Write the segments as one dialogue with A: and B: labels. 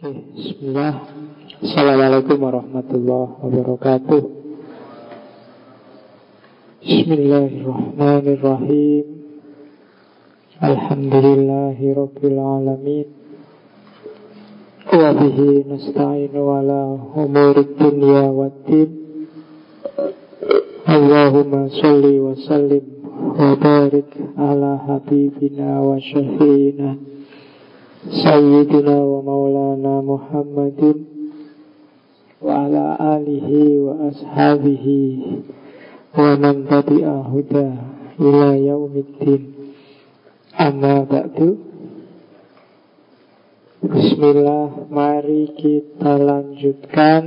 A: Bismillah. Assalamualaikum warahmatullahi wabarakatuh. Bismillahirrahmanirrahim. Alhamdulillahi rabbil alamin. Wa bihi nasta'inu ala umurid dunya waddin. Allahumma sholli wa sallim wa barik ala habibina wa syafiina Sayyidina wa maulana Muhammadin wa ala alihi wa ashabihi wa man tabi'a huda ila yaumiddin. Amma ba'du. Bismillah, mari kita lanjutkan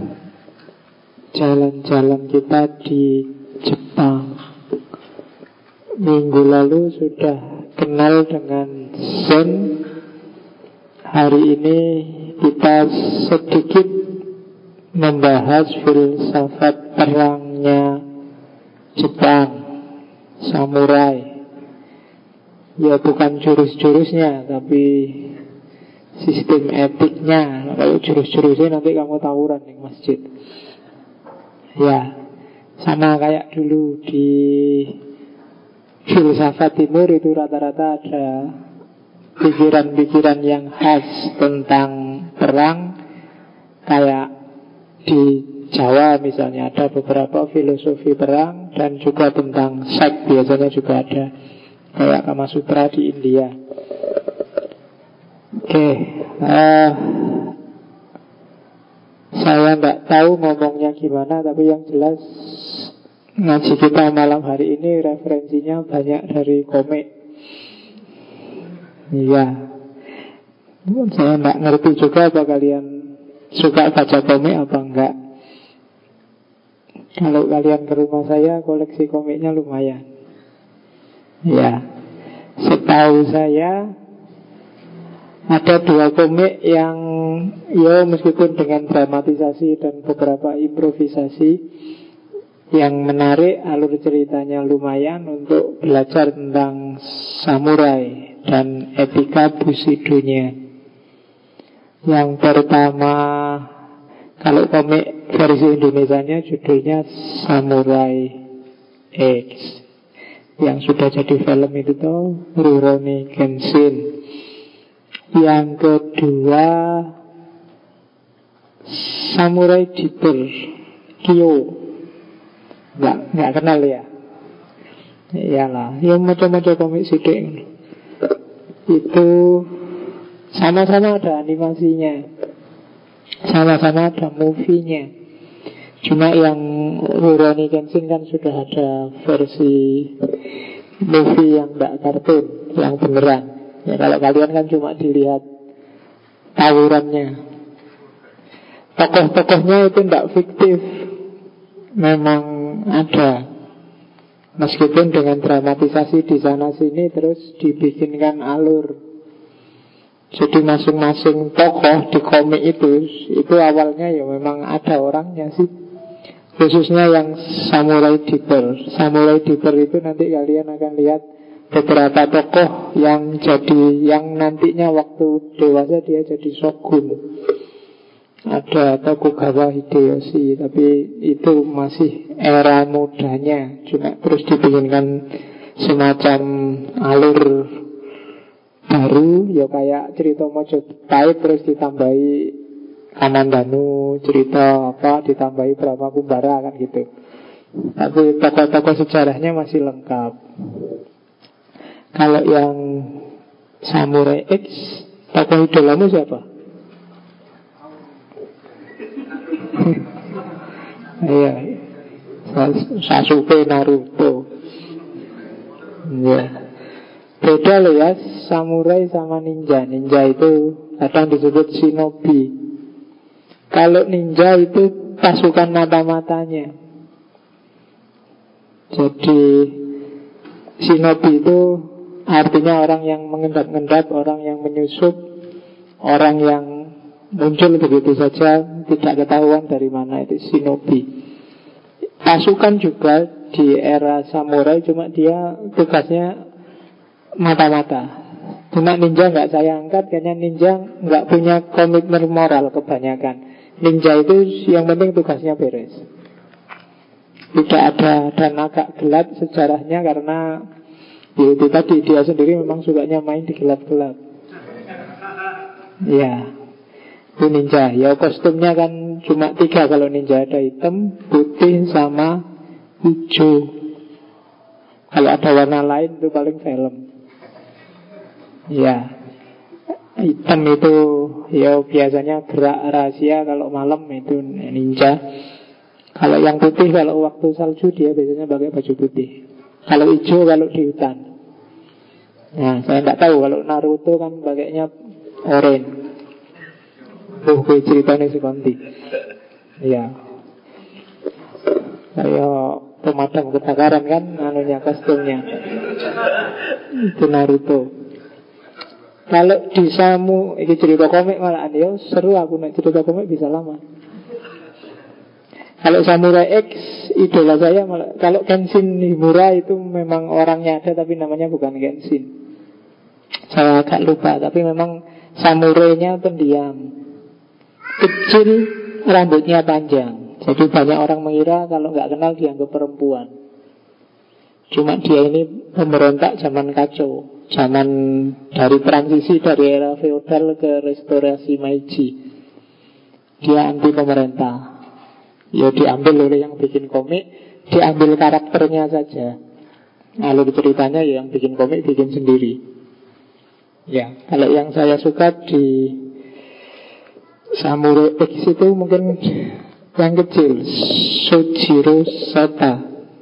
A: jalan-jalan kita di Jepang. Minggu lalu sudah kenal dengan Zen. Hari ini kita sedikit membahas filsafat perangnya Jepang, samurai. Ya bukan jurus-jurusnya, tapi sistem etiknya. Kalau jurus-jurusnya nanti kamu tawuran di masjid. Ya, sama kayak dulu di filsafat timur itu rata-rata ada pikiran-pikiran yang khas tentang perang. Kayak di Jawa misalnya ada beberapa filosofi perang, dan juga tentang seks biasanya juga ada, kayak Kama Sutra di India. Oke, saya nggak tahu ngomongnya gimana, tapi yang jelas ngaji kita malam hari ini referensinya banyak dari komik. Iya, saya nggak ngerti juga apa kalian suka baca komik apa enggak. Kalau kalian ke rumah saya, koleksi komiknya lumayan. Ya, setahu saya ada 2 komik yang ya meskipun dengan dramatisasi dan beberapa improvisasi yang menarik, alur ceritanya lumayan untuk belajar tentang samurai dan etika bushidonya. Yang pertama, kalau komik versi Indonesianya judulnya Samurai X, yang sudah jadi film itu tuh Rurouni Kenshin. Yang kedua, Samurai Deeper Kyo. Nggak kenal ya? Iyalah, yang macam-macam komik sidik. Itu sama-sama ada animasinya, sama-sama ada movie-nya. Cuma yang Rurouni Kenshin kan sudah ada versi movie yang tidak kartun, yang beneran. Ya kalau kalian kan cuma dilihat tawurannya. Tokoh-tokohnya itu tidak fiktif, memang ada. Meskipun dengan dramatisasi di sana sini, terus dibikinkan alur. Jadi masing-masing tokoh di komik itu awalnya ya memang ada orangnya sih. Khususnya yang Samurai Deeper. Samurai Deeper itu nanti kalian akan lihat beberapa tokoh yang nantinya waktu dewasa dia jadi shogun. Ada Tokugawa Hideyoshi, tapi itu masih era mudanya. Cuma terus dibikinkan semacam alur baru, ya kayak cerita Mojopahit terus ditambahi Kamandanu, cerita apa ditambahi berapa Kumbara kan gitu. Tapi tokoh-tokoh sejarahnya masih lengkap. Kalau yang Samurai X, tokoh idolamu siapa? Iya, Sasuke, Naruto. Ya, beda loh ya, samurai sama ninja. Ninja itu kadang disebut shinobi. Kalau ninja itu pasukan mata-matanya. Jadi shinobi itu artinya orang yang mengendap-endap, orang yang menyusup, orang yang muncul begitu saja, tidak ketahuan dari mana, itu shinobi. Pasukan juga di era samurai, cuma dia tugasnya mata-mata. Cuma ninja nggak saya angkat karena ninja nggak punya komitmen moral kebanyakan. Ninja itu yang penting tugasnya beres. Tidak ada, dan agak gelap sejarahnya karena ya itu tadi, dia sendiri memang sukanya main di gelap-gelap. Ya, itu ninja. Ya kostumnya kan cuma 3 kalau ninja. Ada hitam, putih, sama hijau. Kalau ada warna lain itu paling film. Ya, hitam itu ya biasanya gerak rahasia. Kalau malam itu ninja. Kalau yang putih kalau waktu salju dia biasanya pakai baju putih. Kalau hijau kalau di hutan. Nah, saya tidak tahu kalau Naruto kan pakainya oranye. Gue ceritanya sekonti. Ya, kayak pemadam kebakaran kan, anunya kostumnya. Itu Naruto. Kalau di Samu, ini cerita komik malah ya seru, aku nak cerita komik bisa lama. Kalau Samurai X idola saya malah, kalau Kenshin Himura itu memang orangnya ada tapi namanya bukan Kenshin. Saya agak lupa, tapi memang samurainya pendiam, kecil, rambutnya panjang. Jadi banyak orang mengira kalau nggak kenal dianggap perempuan. Cuma dia ini pemberontak zaman kacau, zaman dari transisi dari era feodal ke restorasi Meiji. Dia anti pemerintah. Ya diambil oleh yang bikin komik, diambil karakternya saja. Alur ceritanya ya yang bikin komik bikin sendiri. Ya, kalau yang saya suka di Samurai X itu mungkin yang kecil, Sojiro Sota.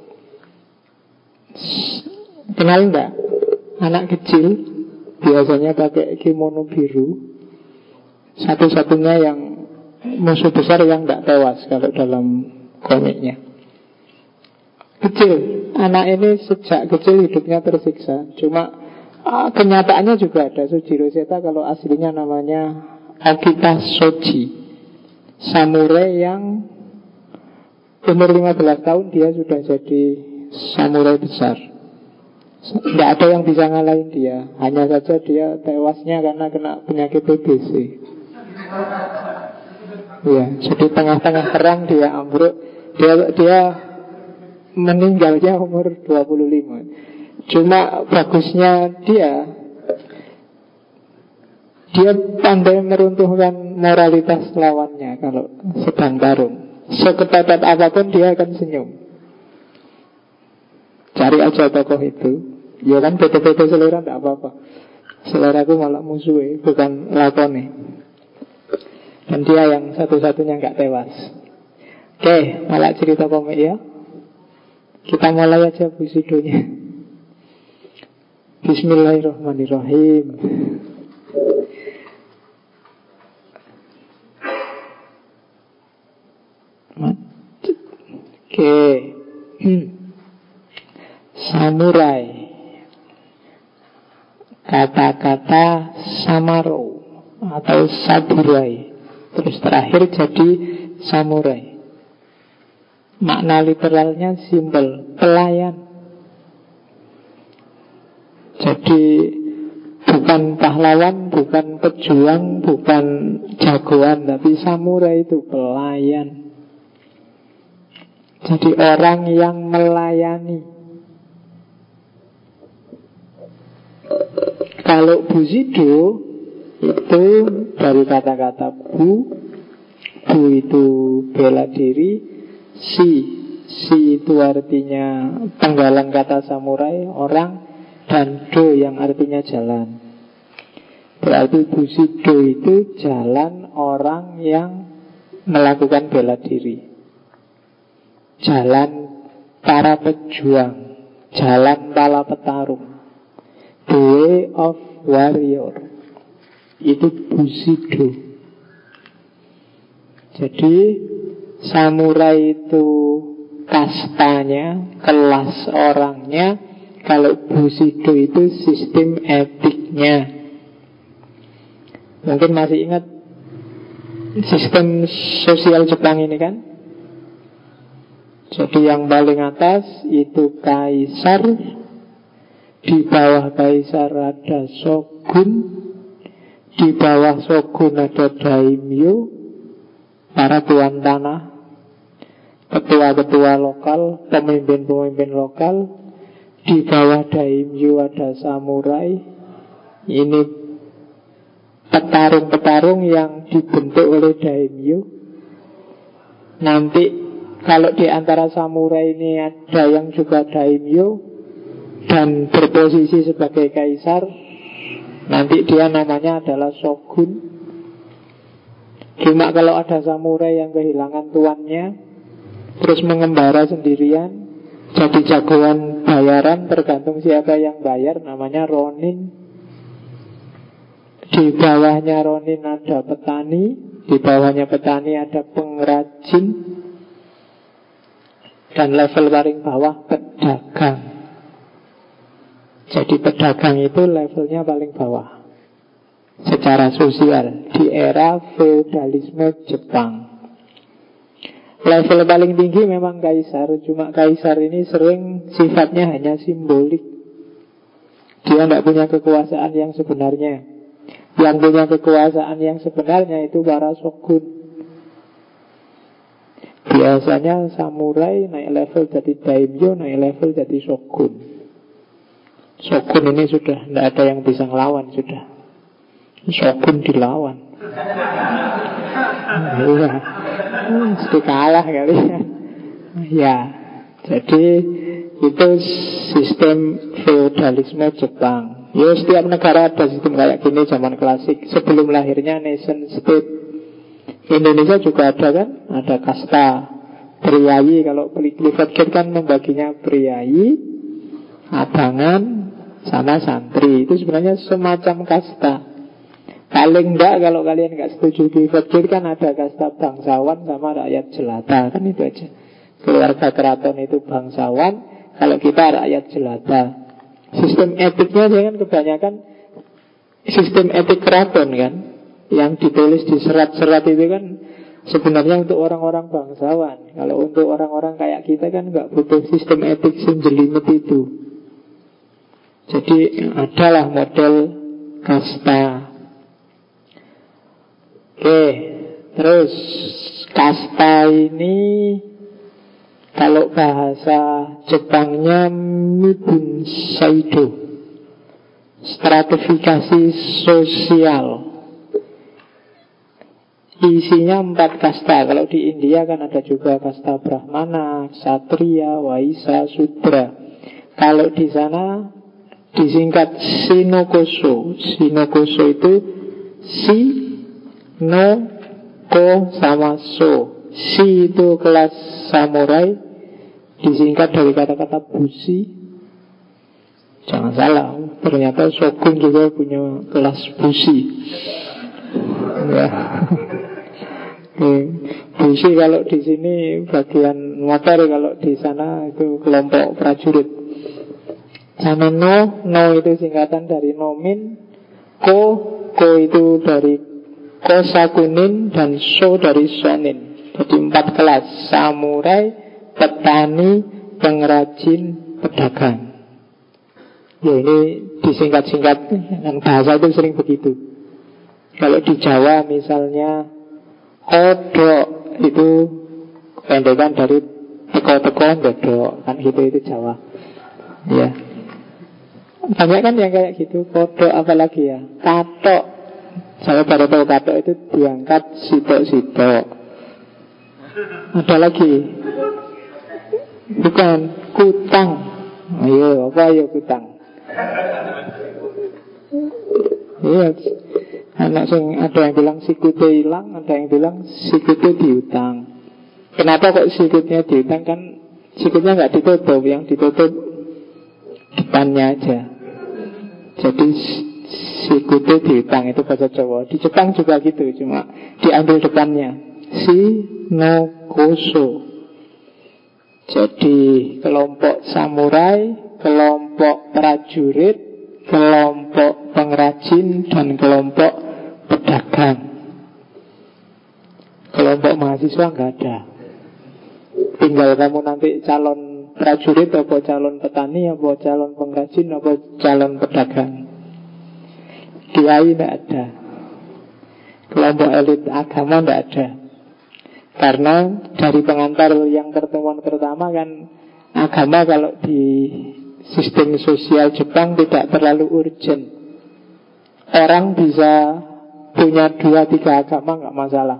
A: Kenal enggak? Anak kecil biasanya pakai kimono biru. Satu-satunya yang musuh besar yang enggak tewas kalau dalam komiknya. Kecil, anak ini sejak kecil hidupnya tersiksa. Cuma kenyataannya juga ada. Sojiro Seta kalau aslinya namanya Akita Shoji, samurai yang umur 15 tahun dia sudah jadi samurai besar. Tidak ada yang bisa ngalahin dia. Hanya saja dia tewasnya karena kena penyakit TBC. Ya, jadi tengah-tengah perang dia ambruk. Dia meninggalnya umur 25. Cuma bagusnya dia pandai meruntuhkan moralitas lawannya kalau sedang tarung. Seketat apapun dia akan senyum. Cari aja tokoh itu. Ya kan beda-beda selera tidak apa-apa. Selera aku malah musuhnya, bukan lakone. Dan dia yang satu-satunya nggak tewas. Oke, malah cerita komik ya. Kita mulai aja busidonya. Bismillahirrahmanirrahim. Oke. Samurai. Kata-kata samaro atau saburai, terus terakhir jadi samurai. Makna literalnya simpel, pelayan. Jadi bukan pahlawan, bukan pejuang, bukan jagoan, tapi samurai itu pelayan. Jadi orang yang melayani. Kalau Bushido itu dari kata-kata bu itu bela diri, si itu artinya penggalan kata samurai, orang, dan do yang artinya jalan. Berarti Bushido itu jalan orang yang melakukan bela diri, jalan para pejuang, jalan para petarung. The way of warrior. Itu Bushido. Jadi samurai itu kastanya, kelas orangnya. Kalau Bushido itu sistem etiknya. Mungkin masih ingat sistem sosial Jepang ini kan? Jadi yang paling atas itu kaisar. Di bawah kaisar ada shogun, shogun, di bawah shogun ada daimyo, para tuan tanah, ketua-ketua lokal, pemimpin-pemimpin lokal. Di bawah daimyo ada samurai. Ini petarung-petarung yang dibentuk oleh daimyo. Nanti kalau di antara samurai ini ada yang juga daimyo dan berposisi sebagai kaisar, nanti dia namanya adalah shogun. Cuma kalau ada samurai yang kehilangan tuannya, terus mengembara sendirian, jadi jagoan bayaran, tergantung siapa yang bayar, namanya ronin. Di bawahnya ronin ada petani, di bawahnya petani ada pengrajin, dan level paling bawah pedagang. Jadi pedagang itu levelnya paling bawah secara sosial di era feodalisme Jepang. Level paling tinggi memang kaisar. Cuma kaisar ini sering sifatnya hanya simbolik. Dia tidak punya kekuasaan yang sebenarnya. Yang punya kekuasaan yang sebenarnya itu para shogun. Biasanya samurai naik level jadi daimyo, naik level jadi shogun. Shogun ini sudah tidak ada yang bisa ngelawan sudah. Shogun dilawan. Iya, mesti kalah kali ya. Ya, jadi itu sistem feodalisme Jepang. Ya, setiap negara ada sistem kayak gini zaman klasik. Sebelum lahirnya nation state. Indonesia juga ada kan? Ada kasta priayi. Kalau Clifford Gate kan membaginya priayi, abangan, sama santri. Itu sebenarnya semacam kasta. Paling enggak kalau kalian enggak setuju Clifford Gate kan ada kasta bangsawan sama rakyat jelata. Kan itu aja. Keluarga keraton itu bangsawan, kalau kita rakyat jelata. Sistem etiknya kan kebanyakan sistem etik keraton kan, yang ditulis di serat-serat itu kan sebenarnya untuk orang-orang bangsawan. Kalau untuk orang-orang kayak kita kan nggak butuh sistem etik senjelimet itu. Jadi adalah model kasta. Oke, terus kasta ini kalau bahasa Jepangnya Mibun Saido, stratifikasi sosial. Isinya 4 kasta. Kalau di India kan ada juga kasta Brahmana, Ksatria, Waisya, Sudra. Kalau di sana disingkat Shinokoso. Shinokoso itu Si, No, Ko, sama So. Si itu kelas samurai, disingkat dari kata-kata bushi. Jangan salah, ternyata shogun juga punya kelas bushi. Ya. Bushi kalau di sini bagian motor, kalau di sana itu kelompok prajurit. Sama no itu singkatan dari nomin, ko itu dari kosakunin, dan so dari sonin. Jadi 4 kelas: samurai, petani, pengrajin, pedagang. Ya ini disingkat-singkat, dan bahasa itu sering begitu. Kalau di Jawa misalnya kodok itu kependekan dari teko-teko dodok, kan gitu, itu Jawa. Ya. Banyak kan yang kayak gitu, kodok apalagi ya. Katok. Saya baru tahu katok itu diangkat sitok-sitok. Ada lagi. Bukan, kutang. Ayo, apa ya kutang? Iya. Ada yang bilang sikutnya hilang, ada yang bilang sikutnya diutang. Kenapa kok sikutnya diutang? Kan sikutnya nggak ditutup, yang ditutup depannya aja. Jadi sikutnya diutang, itu bahasa Jawa. Di Jepang juga gitu, cuma diambil depannya. Shinokoso. Jadi kelompok samurai, kelompok prajurit, kelompok pengrajin, dan kelompok pedagang. Kelompok mahasiswa nggak ada. Tinggal kamu nanti calon prajurit, apa calon petani, apa calon pengrajin, apa calon pedagang. kiai tidak ada, kelompok elit agama tidak ada. Karena dari pengantar yang pertemuan pertama kan, agama kalau di sistem sosial Jepang tidak terlalu urgent. Orang bisa punya 2-3 agama nggak masalah.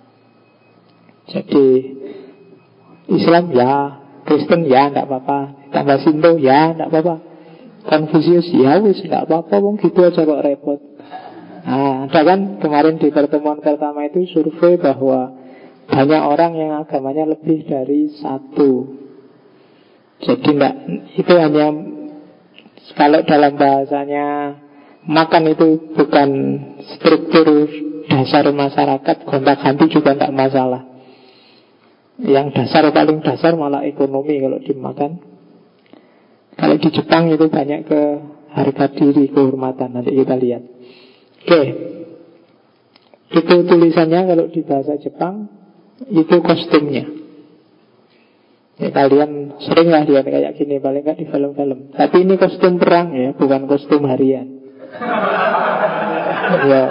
A: Jadi Islam ya, Kristen ya nggak apa-apa, tambah Sinto ya nggak apa-apa, Konfusius ya wis nggak apa-apa, wong gitu aja kok repot. Nah, ada kan kemarin di pertemuan pertama itu survei bahwa banyak orang yang agamanya lebih dari satu. Jadi enggak, itu hanya kalau dalam bahasanya makan itu bukan struktur dasar masyarakat, gonta-ganti juga enggak masalah. Yang dasar paling dasar malah ekonomi kalau dimakan. Kalau di Jepang itu banyak ke harga diri, kehormatan. Nanti kita lihat. Oke, itu tulisannya kalau di bahasa Jepang. Itu kostumnya. Ya, kalian sering lah lihat kayak gini, paling nggak di film-film. Tapi ini kostum perang ya, bukan kostum harian. Ya,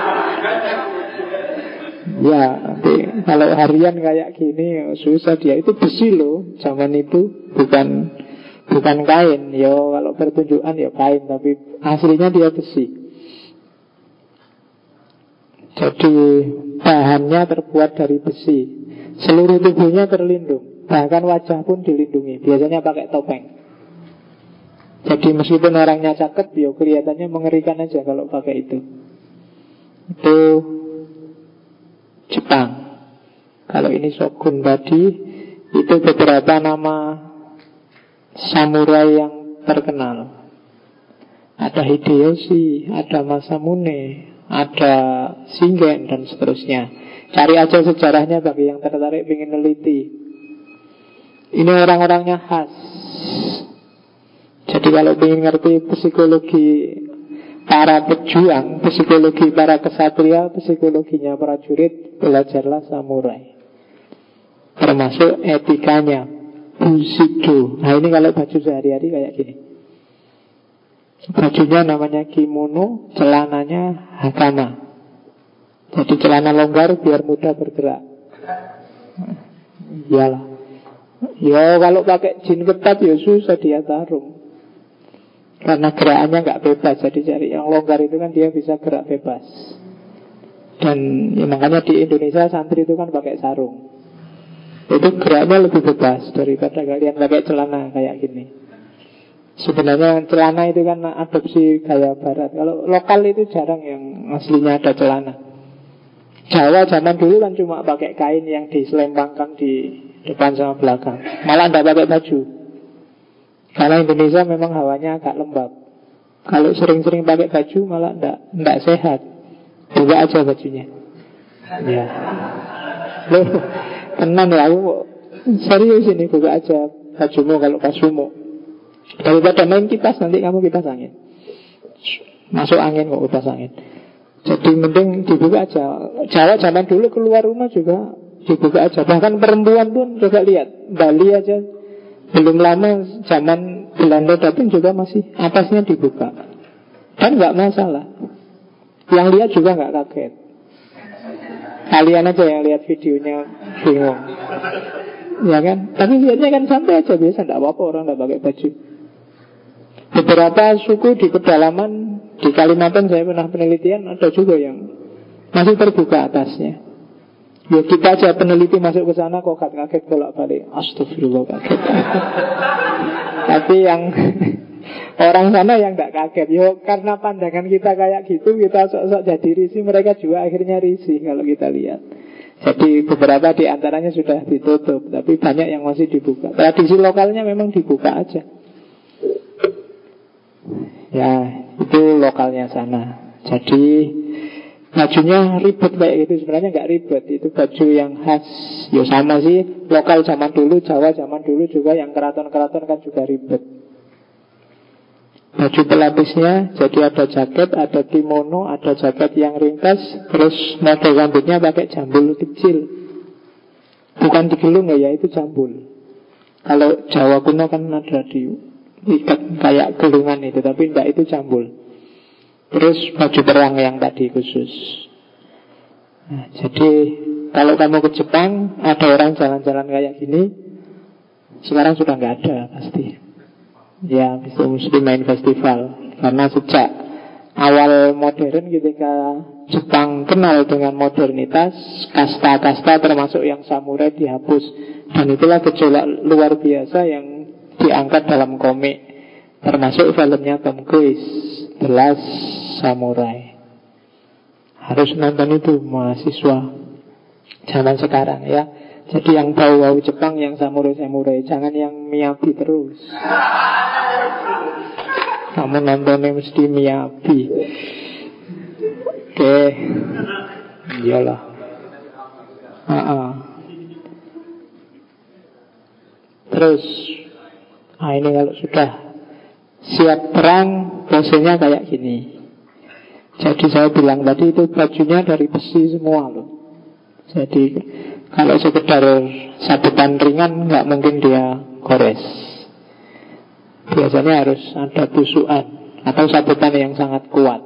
A: ya. Nanti kalau harian kayak gini susah dia. Itu besi loh. Zaman itu bukan kain. Yo kalau pertunjukan ya kain, tapi aslinya dia besi. Jadi bahannya terbuat dari besi. Seluruh tubuhnya terlindung. Bahkan wajah pun dilindungi. Biasanya pakai topeng. Jadi meskipun orangnya cakep, ya kelihatannya mengerikan aja kalau pakai itu. Itu Jepang. Kalau ini Shogun tadi, itu beberapa nama samurai yang terkenal. Ada Hideyoshi, ada Masamune, ada Shingen dan seterusnya. Cari aja sejarahnya bagi yang tertarik ingin neliti. Ini orang-orangnya khas. Jadi kalau ingin ngerti psikologi para pejuang, psikologi para kesatria, psikologinya prajurit, belajarlah samurai. Termasuk etikanya, Bushido. Nah ini kalau baju sehari-hari kayak gini. Bajunya namanya kimono, celananya hakama. Jadi celana longgar biar mudah bergerak. Iyalah. Ya kalau pakai jin ketat ya susah dia tarung. Karena gerakannya nggak bebas. Jadi cari yang longgar itu kan dia bisa gerak bebas. Dan ya, makanya di Indonesia santri itu kan pakai sarung. Itu geraknya lebih bebas daripada kalian pakai celana kayak gini. Sebenarnya celana itu kan adopsi gaya barat. Kalau lokal itu jarang yang aslinya ada celana. Jawa zaman dulu kan cuma pakai kain yang diselempangkan di depan sama belakang. Malah tidak pakai baju. Karena Indonesia memang hawanya agak lembab. Kalau sering-sering pakai baju malah tidak sehat. Buka aja bajunya. Ya. Loh, tenang ya, aku serius ini, buka aja bajumu kalau pas sumo. Daripada main kipas, nanti kamu kipas angin. Masuk angin kok kipas angin. Jadi mending dibuka aja. Jawa zaman dulu keluar rumah juga dibuka aja. Bahkan perempuan pun coba lihat, Bali aja belum lama zaman Belanda datang juga masih atasnya dibuka. Dan nggak masalah. Yang lihat juga nggak kaget. Kalian aja yang lihat videonya bingung. Ya kan? Tapi lihatnya kan santai aja, biasa, tidak apa-apa orang tidak pakai baju. Beberapa suku di pedalaman di Kalimantan saya pernah penelitian, ada juga yang masih terbuka atasnya. Ya kita aja peneliti masuk ke sana kok kaget bolak-balik. Astagfirullah, kaget. Tapi yang orang sana yang tidak kaget. Yo karena pandangan kita kayak gitu, kita sok-sok jadi risih, mereka juga akhirnya risih kalau kita lihat. Jadi beberapa di antaranya sudah ditutup, tapi banyak yang masih dibuka. Tradisi lokalnya memang dibuka aja. Ya, itu lokalnya sana. Jadi bajunya ribet kayak gitu. Sebenarnya nggak ribet, itu baju yang khas. Ya sama sih, lokal zaman dulu, Jawa zaman dulu juga yang keraton-keraton kan juga ribet. Baju pelapisnya, jadi ada jaket, ada kimono, ada jaket yang ringkas, terus model rambutnya pakai jambul kecil. Bukan digelung ya, itu jambul. Kalau Jawa kuno kan ada di ikat kayak gelungan itu, tapi enggak, itu jambul. Terus baju perang yang tadi khusus. Nah, jadi kalau kamu ke Jepang, ada orang jalan-jalan kayak gini, sekarang sudah nggak ada pasti. Ya, itu Muslim Main Festival. Karena sejak awal modern, ketika Jepang kenal dengan modernitas, kasta-kasta termasuk yang samurai dihapus. Dan itulah gejolak luar biasa yang diangkat dalam komik, termasuk filmnya Tom Cruise, The Last Samurai. Harus nonton itu mahasiswa zaman sekarang ya. Jadi yang bau-bau Jepang, yang samurai-samurai, jangan yang Miyabi terus. Kamu nontonnya mesti Miyabi. Oke. Iyalah. Terus ini kalau sudah siap perang, posenya kayak gini. Jadi saya bilang tadi itu bajunya dari besi semua loh. Jadi kalau sekedar sabetan ringan nggak mungkin dia gores. Biasanya harus ada tusukan atau sabetan yang sangat kuat.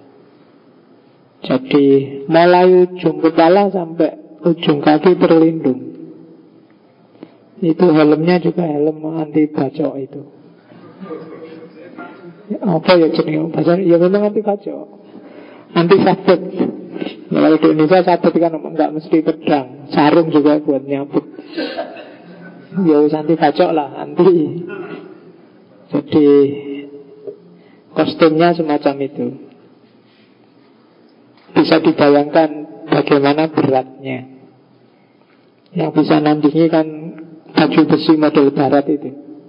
A: Jadi mulai ujung kepala sampai ujung kaki terlindung. Itu helmnya juga helm anti bacok itu. Apa ya jenis bahasa? Ya memang anti bacok, anti sabet. Ya, kalau di Indonesia sabet kan nggak mesti pedang, sarung juga buat nyabut. Ya anti bacok lah, anti. Jadi kostumnya semacam itu. Bisa dibayangkan bagaimana beratnya. Yang bisa nandingi kan baju besi model barat itu,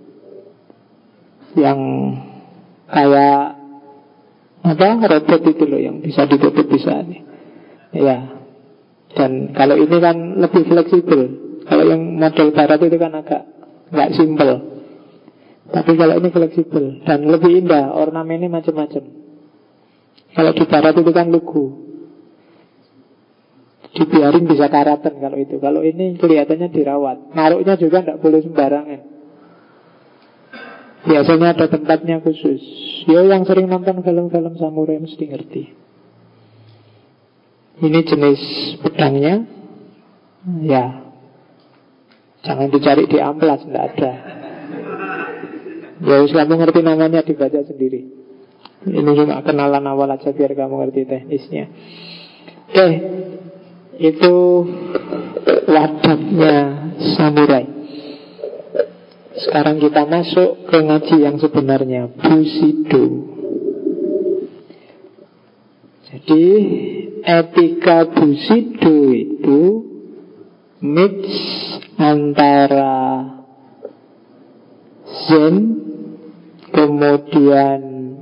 A: yang kayak apa, robot itu loh, yang bisa ditutup bisa nih. Ya. Dan kalau ini kan lebih fleksibel. Kalau yang model barat itu kan agak nggak simpel. Tapi kalau ini fleksibel dan lebih indah, ornamennya macam-macam. Kalau di barat itu kan lugu, dibiarin bisa karatan kalau itu. Kalau ini kelihatannya dirawat. Naruhnya juga tidak boleh sembarangan. Biasanya ada tempatnya khusus. Yo, yang sering nonton film-film samurai mesti ngerti. Ini jenis pedangnya. Ya, jangan dicari di amplas, tidak ada. Ya, kamu ngerti namanya, dibaca sendiri. Ini cuma kenalan awal aja biar kamu ngerti teknisnya. Oke. Itu wadatnya samurai. Sekarang kita masuk ke ngaji yang sebenarnya, Bushido. Jadi etika Bushido itu mix antara Zen, kemudian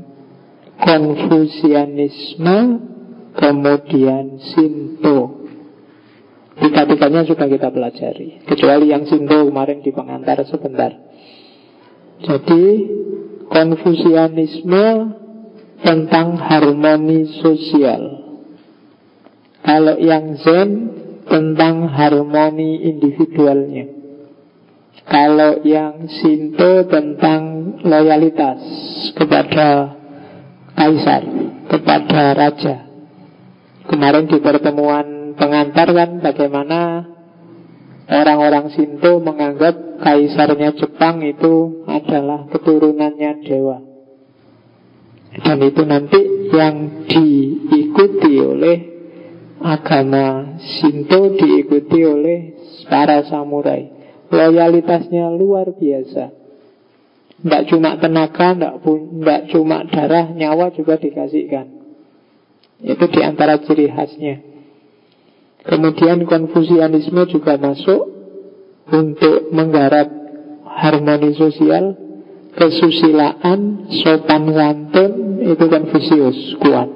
A: Konfusianisme, kemudian Shinto. Tiga-tiganya sudah kita pelajari, kecuali yang Shinto kemarin di pengantar sebentar. Jadi Konfusianisme tentang harmoni sosial. Kalau yang Zen tentang harmoni individualnya. Kalau yang Shinto tentang loyalitas kepada kaisar, kepada raja. Kemarin di pertemuan pengantar kan bagaimana orang-orang Shinto menganggap kaisarnya Jepang itu adalah keturunannya dewa. Dan itu nanti yang diikuti oleh agama Shinto, diikuti oleh para samurai. Loyalitasnya luar biasa. Tidak cuma tenaga, tidak cuma darah, nyawa juga dikasihkan. Itu diantara ciri khasnya. Kemudian Konfusianisme juga masuk untuk menggarap harmoni sosial, kesusilaan, sopan santun, itu Konfusius kuat.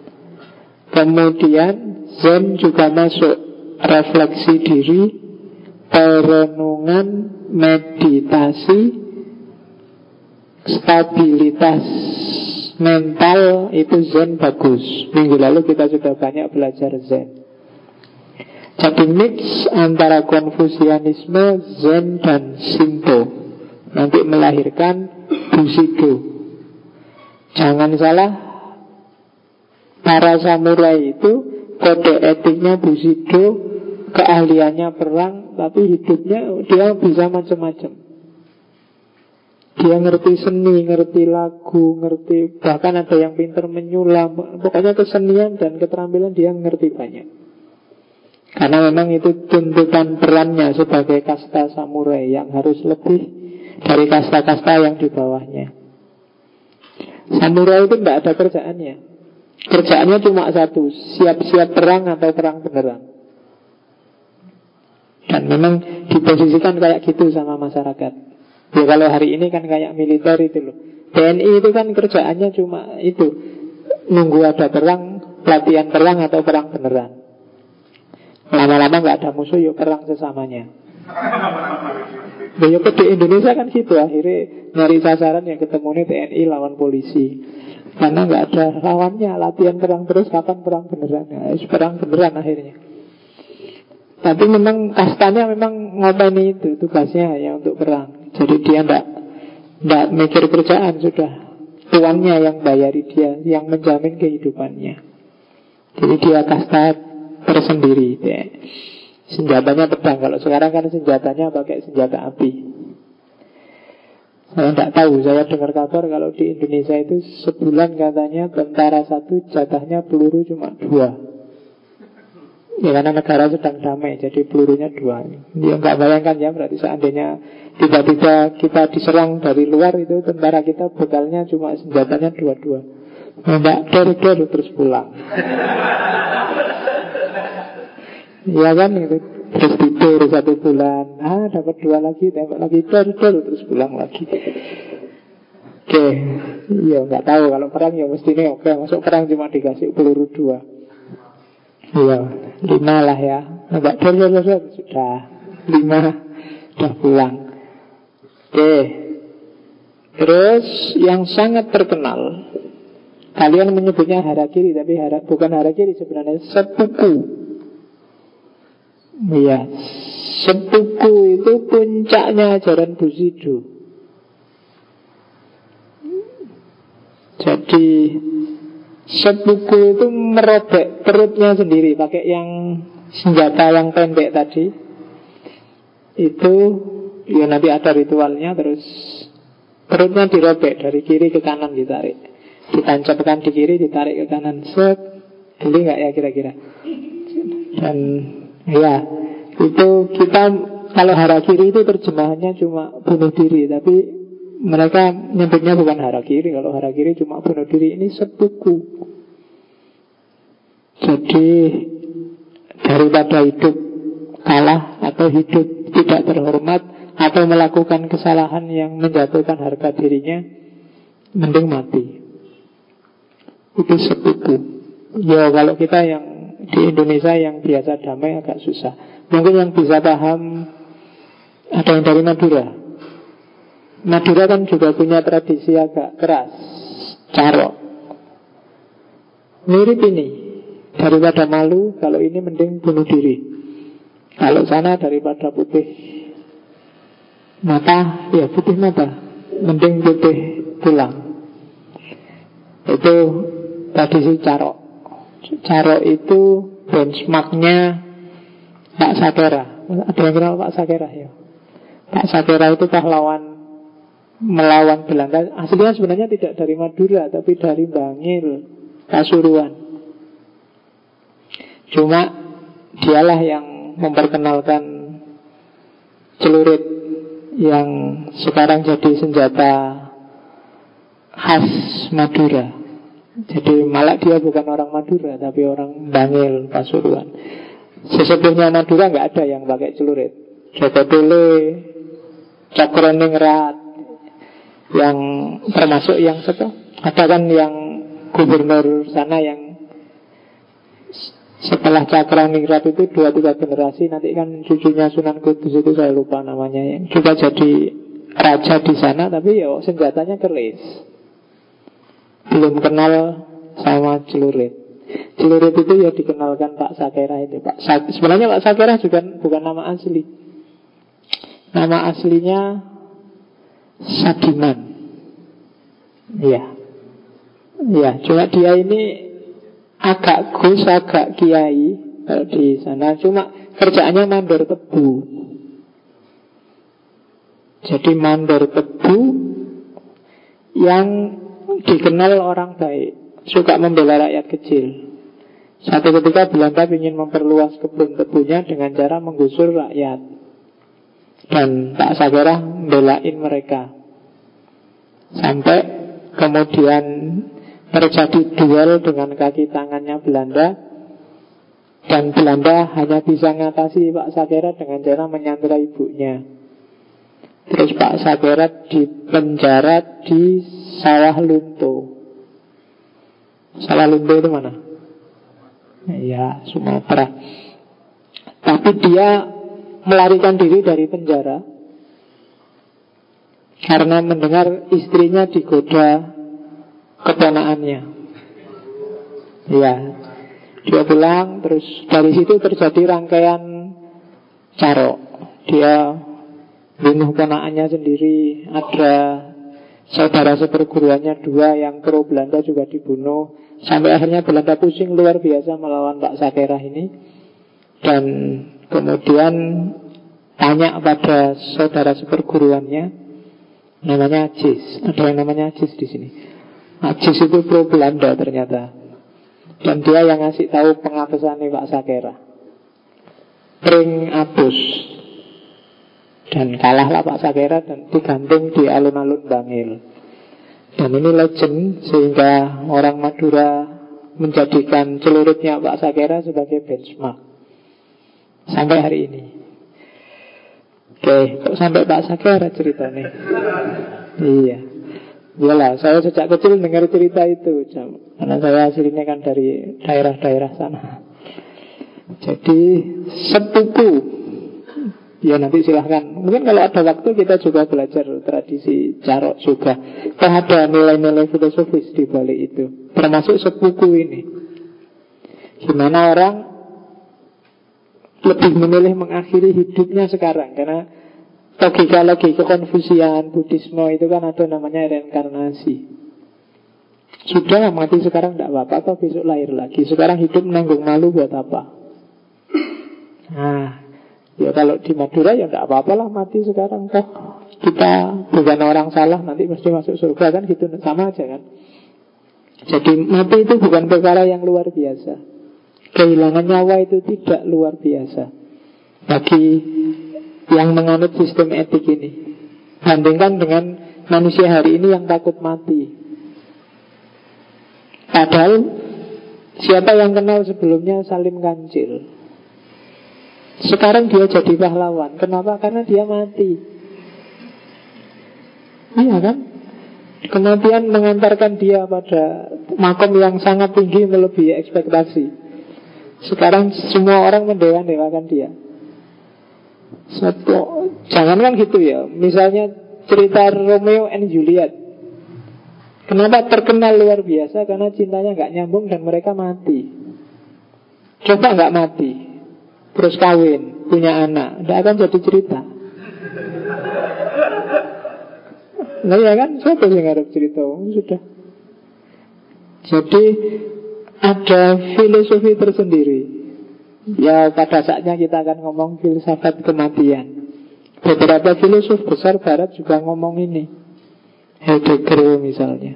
A: Kemudian Zen juga masuk, refleksi diri, perenungan, meditasi, stabilitas mental, itu Zen bagus. Minggu lalu kita sudah banyak belajar Zen. Jadi mix antara Konfusianisme, Zen, dan Shinto nanti melahirkan Bushido. Jangan salah, Para samurai itu kode etiknya Bushido, keahliannya perang, tapi hidupnya dia bisa macam-macam. Dia ngerti seni, ngerti lagu, ngerti, bahkan ada yang pintar menyulam. Pokoknya kesenian dan keterampilan dia ngerti banyak. Karena memang itu tuntutan perannya sebagai kasta samurai, yang harus lebih dari kasta-kasta yang di bawahnya. Samurai itu tidak ada kerjaannya. Kerjaannya cuma satu, siap-siap perang atau perang beneran. Dan memang diposisikan kayak gitu sama masyarakat. Ya kalau hari ini kan kayak militer itu loh. TNI itu kan kerjaannya cuma itu, nunggu ada perang, latihan perang atau perang beneran. Lama-lama gak ada musuh, yuk perang sesamanya. Ya di Indonesia kan gitu, akhirnya nyari sasaran yang ketemu nih TNI lawan polisi. Karena gak ada lawannya, latihan perang terus, kapan perang beneran? Ya, perang beneran akhirnya. Tapi memang kastanya memang ngopeni itu, tugasnya hanya untuk perang. Jadi dia tidak mikir kerjaan, sudah tuannya yang bayari dia, yang menjamin kehidupannya. Jadi dia kasta tersendiri ya. Senjatanya pedang. Kalau sekarang kan senjatanya pakai senjata api. Saya tidak tahu, saya dengar kabar kalau di Indonesia itu sebulan katanya tentara satu jatahnya peluru cuma 2. Ya karena negara sedang damai, jadi pelurunya 2. Dia nggak bayangkan ya, berarti seandainya tiba-tiba kita diserang dari luar, itu tentara kita bekalnya cuma senjatanya 2. Nggak dor terus pulang. Ya kan itu. Terus tidur 1 bulan, dapat 2 lagi, tembak lagi, dor terus pulang lagi. Oke, ya nggak tahu kalau perang ya mestinya oke, masuk perang cuma dikasih peluru 2. Iya, 5 lah ya. Nggak dor sudah 5 udah pulang. Oke. Terus yang sangat terkenal, kalian menyebutnya harakiri, tapi bukan harakiri sebenarnya, seppuku. Iya, seppuku itu puncaknya ajaran Bushido. Jadi seppuku itu merobek perutnya sendiri pakai yang senjata yang pendek tadi. Itu ya nanti ada ritualnya, terus perutnya dirobek dari kiri ke kanan, ditarik, ditancapkan di kiri, ditarik ke kanan, set. Geli nggak ya kira-kira? Dan ya, itu kita kalau harakiri itu terjemahannya cuma bunuh diri, tapi mereka nyebutnya bukan harakiri. Kalau harakiri cuma bunuh diri, ini seppuku. Jadi daripada hidup kalah atau hidup tidak terhormat atau melakukan kesalahan yang menjatuhkan harga dirinya, mending mati. Itu seppuku. Ya kalau kita yang di Indonesia yang biasa damai agak susah. Mungkin yang bisa paham ada yang dari Madura. Madura kan juga punya tradisi agak keras, carok. Mirip ini. Daripada malu, kalau ini mending bunuh diri. Kalau sana daripada putih mata, ya putih mata, mending putih tulang. Itu tradisi carok. Carok itu benchmarknya Pak Sakera. Ada yang kenal Pak Sakera ya? Pak Sakera itu pahlawan melawan Belanda. Aslinya sebenarnya tidak dari Madura, tapi dari Bangil, Pasuruan. Cuma dialah yang memperkenalkan celurit yang sekarang jadi senjata khas Madura. Jadi malah dia bukan orang Madura, tapi orang Bangil, Pasuruan. Sesepuhnya Madura nggak ada yang pakai celurit. Joko Dole, Cokroningrat, yang termasuk yang ada kan yang gubernur sana yang setelah Cokroningrat itu 2-3 generasi, nanti kan cucunya Sunan Kudus itu saya lupa namanya, yang juga jadi raja di sana, tapi ya senjatanya keris. Belum kenal sama celurit. Celurit itu ya dikenalkan Pak Sakera itu. Sebenarnya Pak Sakera juga bukan nama asli. Nama aslinya Sadiman. Iya. Ya, cuma dia ini agak gus, agak kiai kalau di sana, cuma kerjaannya mandor tebu. Jadi mandor tebu yang dikenal orang baik, suka membela rakyat kecil. Satu ketika Belanda ingin memperluas kebun tebunya dengan cara menggusur rakyat, dan Pak Sagerah membelain mereka. Sampai kemudian terjadi duel dengan kaki tangannya Belanda, dan Belanda hanya bisa mengatasi Pak Sagerah dengan cara menyandera ibunya. Terus Pak Sagerah dipenjara di Sawah Lunto. Sawah Lunto itu mana? Ya, Sumatera. Tapi dia melarikan diri dari penjara karena mendengar istrinya digoda keponakannya. Ya, dia pulang. Terus dari situ terjadi rangkaian carok. Dia bunuh ponakannya sendiri. Ada saudara seperguruannya 2 yang pro Belanda juga dibunuh. Sampai akhirnya Belanda pusing luar biasa melawan Pak Sagerah ini. Dan kemudian tanya pada saudara seperguruannya, namanya Ajis. Ada yang namanya Ajis di sini. Ajis itu pro Belanda ternyata. Dan dia yang ngasih tahu pengapesannya Pak Sagerah. Pring Abus. Dan kalahlah Pak Sagerah dan digantung di alun-alun Bangil. Dan ini legend, sehingga orang Madura menjadikan celurutnya Pak Sagerah sebagai benchmark sampai hari ini. Oke, kok sampai Pak Sagerah ceritanya? Iya, iyalah, saya sejak kecil dengar cerita itu, karena saya aslinya kan dari daerah-daerah sana. Jadi sepupu. Ya nanti silahkan. Mungkin kalau ada waktu kita juga belajar tradisi carok juga. Ada nilai-nilai filosofis di balik itu, termasuk sepupu ini. Gimana orang lebih memilih mengakhiri hidupnya sekarang, karena logika Konfusian, Buddhisme itu kan ada namanya reinkarnasi. Sudah mati sekarang tidak apa-apa, atau besok lahir lagi. Sekarang hidup menanggung malu buat apa? Nah, ya kalau di Madura ya tidak apa-apalah mati sekarang, toh kita bukan orang salah, nanti mesti masuk surga kan, gitu, sama aja kan. Jadi mati itu bukan perkara yang luar biasa. Kehilangan nyawa itu tidak luar biasa bagi yang menganut sistem etik ini. Bandingkan dengan manusia hari ini yang takut mati. Padahal siapa yang kenal sebelumnya Salim Kancil, sekarang dia jadi pahlawan. Kenapa? Karena dia mati. Iya kan? Kematian mengantarkan dia pada makom yang sangat tinggi, melebihi ekspektasi. Sekarang semua orang mendewa-dewakan dia. Jangan kan gitu ya. Misalnya cerita Romeo and Juliet. Kenapa terkenal luar biasa? Karena cintanya gak nyambung dan mereka mati. Coba gak mati, terus kawin, punya anak, tidak akan jadi cerita. Nah ya kan, siapa yang harap cerita? Sudah. Jadi ada filosofi tersendiri. Ya pada saatnya kita akan ngomong filsafat kematian. Beberapa filosof besar barat juga ngomong ini, Heidegger misalnya.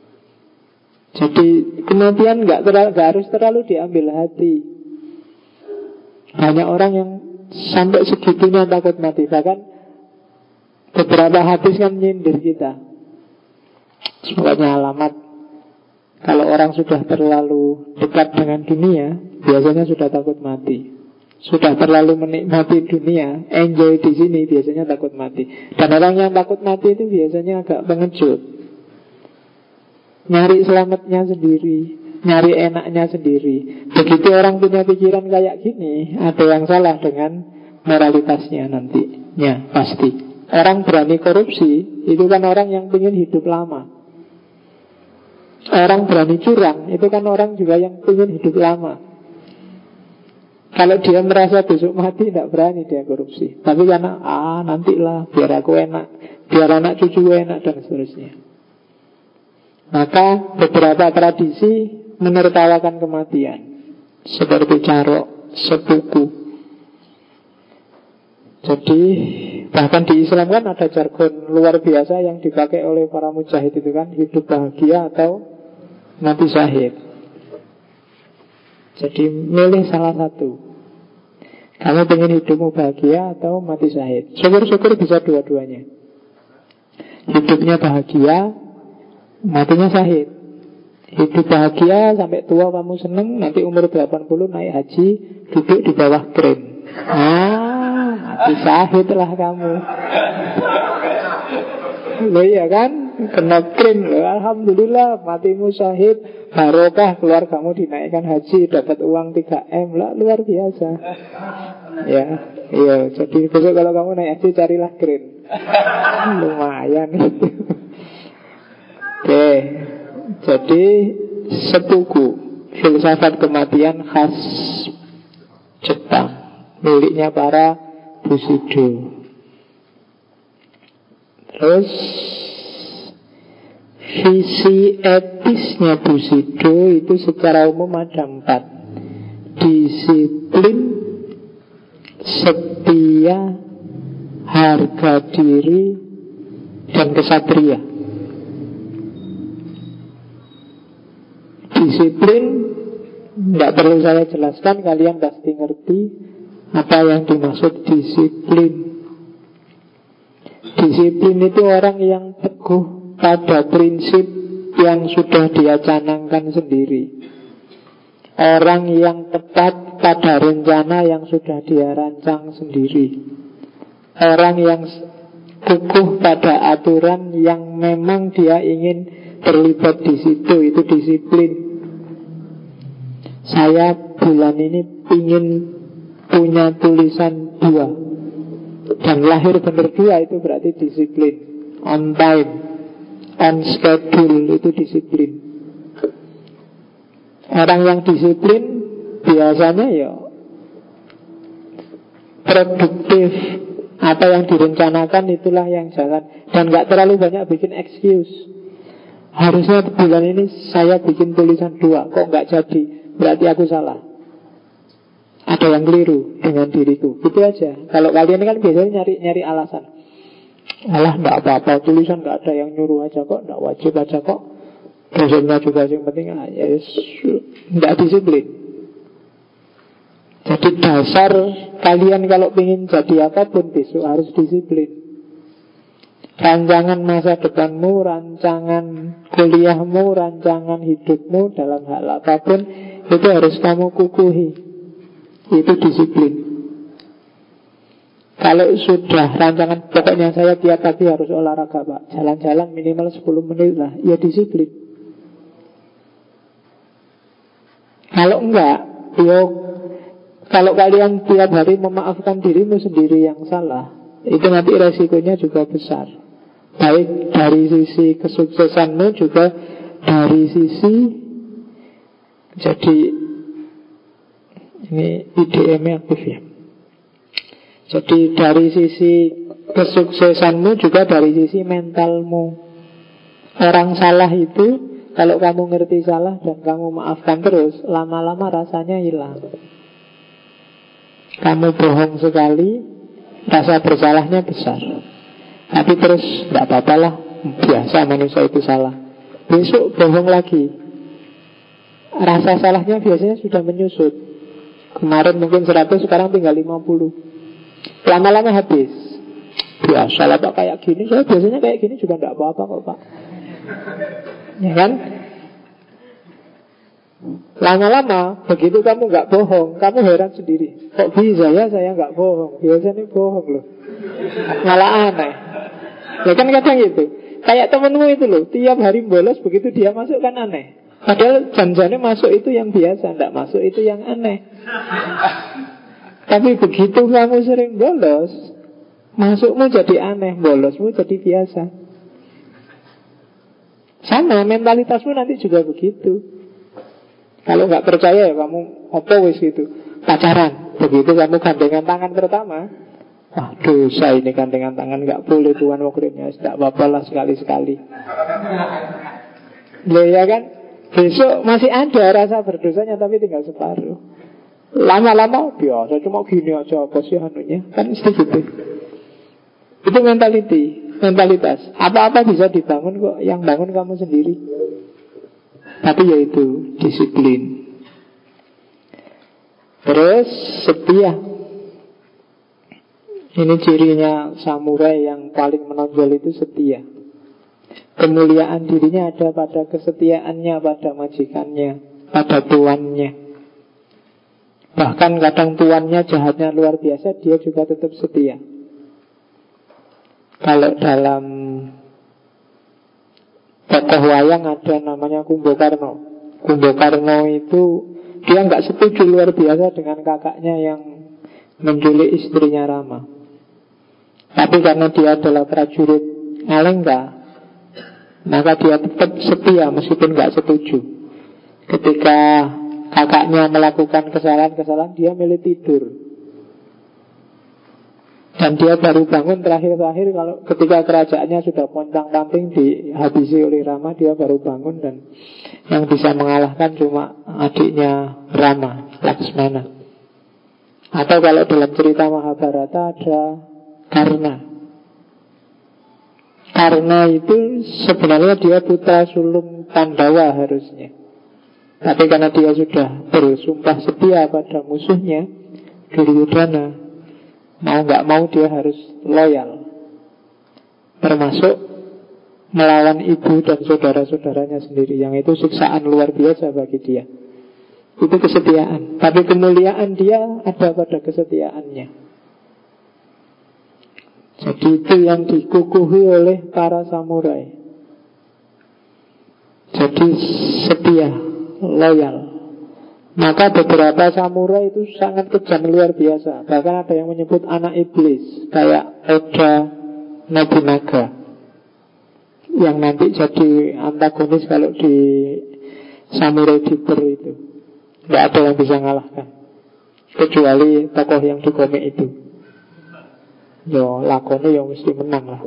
A: Jadi kematian gak harus terlalu diambil hati. Banyak orang yang sampai segitunya takut mati. Bahkan beberapa hadis kan nyindir kita. Semuanya alamat kalau orang sudah terlalu dekat dengan dunia, biasanya sudah takut mati. Sudah terlalu menikmati dunia, enjoy di sini, biasanya takut mati. Dan orang yang takut mati itu biasanya agak pengecut, nyari selamatnya sendiri, nyari enaknya sendiri. Begitu orang punya pikiran kayak gini, ada yang salah dengan moralitasnya nantinya, pasti. Orang berani korupsi, itu kan orang yang ingin hidup lama. Orang berani curang, itu kan orang juga yang ingin hidup lama. Kalau dia merasa besok mati, tidak berani dia korupsi. Tapi karena, nantilah, biar aku enak, biar anak cucu enak, dan seterusnya. Maka beberapa tradisi menertawakan kematian, seperti carok, sepuku. Jadi bahkan di Islam kan ada jargon luar biasa yang dipakai oleh para mujahid itu kan, hidup bahagia atau mati syahid. Jadi milih salah satu. Kamu pengen hidupmu bahagia atau mati syahid? Syukur-syukur bisa dua-duanya. Hidupnya bahagia, matinya syahid. Hidup bahagia sampai tua kamu seneng, nanti umur 80 naik haji, duduk di bawah kren. Mati syahid lah kamu. Loh iya kan, kena kren loh. Alhamdulillah matimu syahid, barokah keluargamu dinaikkan haji, dapat uang 3M lah, luar biasa. Ya, iya. Jadi besok kalau kamu naik haji carilah kren. Lumayan itu. Oke. Jadi sepuku, filsafat kematian khas Jepang, miliknya para Bushido. Terus visi etisnya Bushido itu secara umum ada 4. Disiplin, setia, harga diri, dan kesatria. Disiplin tidak perlu saya jelaskan, kalian pasti ngerti apa yang dimaksud disiplin. Disiplin itu orang yang teguh pada prinsip yang sudah dia canangkan sendiri. Orang yang tepat pada rencana yang sudah dia rancang sendiri. Orang yang kukuh pada aturan yang memang dia ingin terlibat di situ, itu disiplin. Saya bulan ini ingin punya tulisan 2 dan lahir benar 2, itu berarti disiplin. On time, on schedule, itu disiplin. Orang yang disiplin biasanya ya produktif. Apa yang direncanakan itulah yang jalan. Dan gak terlalu banyak bikin excuse. Harusnya bulan ini saya bikin tulisan 2, kok gak jadi, berarti aku salah. Ada yang keliru dengan diriku. Gitu aja. Kalau kalian kan biasanya nyari alasan. Alah gak apa-apa, tulisan gak ada yang nyuruh aja kok, gak wajib aja kok, dosennya juga yang penting yes, gak disiplin. Jadi dasar kalian kalau ingin jadi apapun besok harus disiplin. Rancangan masa depanmu, rancangan kuliahmu, rancangan hidupmu dalam hal apapun itu harus kamu kukuhi. Itu disiplin. Kalau sudah rancangan, pokoknya saya tiap pagi harus olahraga Pak, jalan-jalan minimal 10 menit lah, ya disiplin. Kalau enggak, ya kalau kalian tiap hari memaafkan dirimu sendiri yang salah, itu nanti resikonya juga besar. Baik dari sisi kesuksesanmu, juga dari sisi, jadi ini IDM-nya aktif ya. Jadi dari sisi kesuksesanmu, juga dari sisi mentalmu. Orang salah itu, kalau kamu ngerti salah dan kamu maafkan terus, lama-lama rasanya hilang. Kamu bohong sekali, rasa bersalahnya besar. Tapi terus tidak apa-apa lah, biasa manusia itu salah. Besok bohong lagi, rasa salahnya biasanya sudah menyusut. Kemarin mungkin 100, sekarang tinggal 50. Lama-lama habis. Biasa lah Pak kayak gini, saya biasanya kayak gini juga tidak apa-apa kok Pak. Ya kan? Lama-lama begitu kamu nggak bohong, kamu heran sendiri. Kok bisa ya saya nggak bohong? Biasanya bohong loh, malah aneh. Ya kan kadang gitu. Kayak temenmu itu loh, tiap hari bolos, begitu dia masuk kan aneh. Padahal janjinya masuk itu yang biasa, nggak masuk itu yang aneh. Tapi begitu kamu sering bolos, masukmu jadi aneh, bolosmu jadi biasa. Sama mentalitasmu nanti juga begitu. Kalau nggak percaya ya kamu opowis gitu, pacaran. Begitu kamu gandengan tangan pertama, wah dosa ini gandengan tangan, nggak boleh Tuhan wakilnya. Tidak apa-apa lah sekali-sekali. Ya kan? Besok masih ada rasa berdosanya, tapi tinggal separuh. Lama-lama biasa, cuma gini aja apa sih anunya. Kan mesti gitu. Itu mentalitas. Apa-apa bisa dibangun kok, yang bangun kamu sendiri. Tapi yaitu disiplin. Terus setia. Ini cirinya samurai yang paling menonjol, itu setia. Kemuliaan dirinya ada pada kesetiaannya pada majikannya, pada tuannya. Bahkan kadang tuannya jahatnya luar biasa, dia juga tetap setia. Kalau dalam tokoh wayang ada namanya Kumbakarna. Kumbakarna itu dia nggak setuju luar biasa dengan kakaknya yang menculik istrinya Rama. Tapi karena dia adalah prajurit Alengka, maka dia tetap setia meskipun nggak setuju. Ketika kakaknya melakukan kesalahan-kesalahan, dia milih tidur. Dan dia baru bangun terakhir-terakhir kalau ketika kerajaannya sudah pontang-panting dihabisi oleh Rama, dia baru bangun, dan yang bisa mengalahkan cuma adiknya Rama, Laksmana. Atau kalau dalam cerita Mahabharata ada Karna. Karna itu sebenarnya dia putra sulung Pandawa harusnya. Tapi karena dia sudah bersumpah setia pada musuhnya Duryodhana, mau gak mau dia harus loyal, termasuk melawan ibu dan saudara-saudaranya sendiri, yang itu siksaan luar biasa bagi dia. Itu kesetiaan. Tapi kemuliaan dia ada pada kesetiaannya. Jadi itu yang dikukuhi oleh para samurai. Jadi setia, loyal. Maka beberapa samurai itu sangat kejam luar biasa. Bahkan ada yang menyebut anak iblis, kayak Oda Nobunaga, yang nanti jadi antagonis kalau di Samurai Deeper itu. Tidak ada yang bisa ngalahkan, kecuali tokoh yang di komik itu. Yo, lakonnya yang mesti menang lah.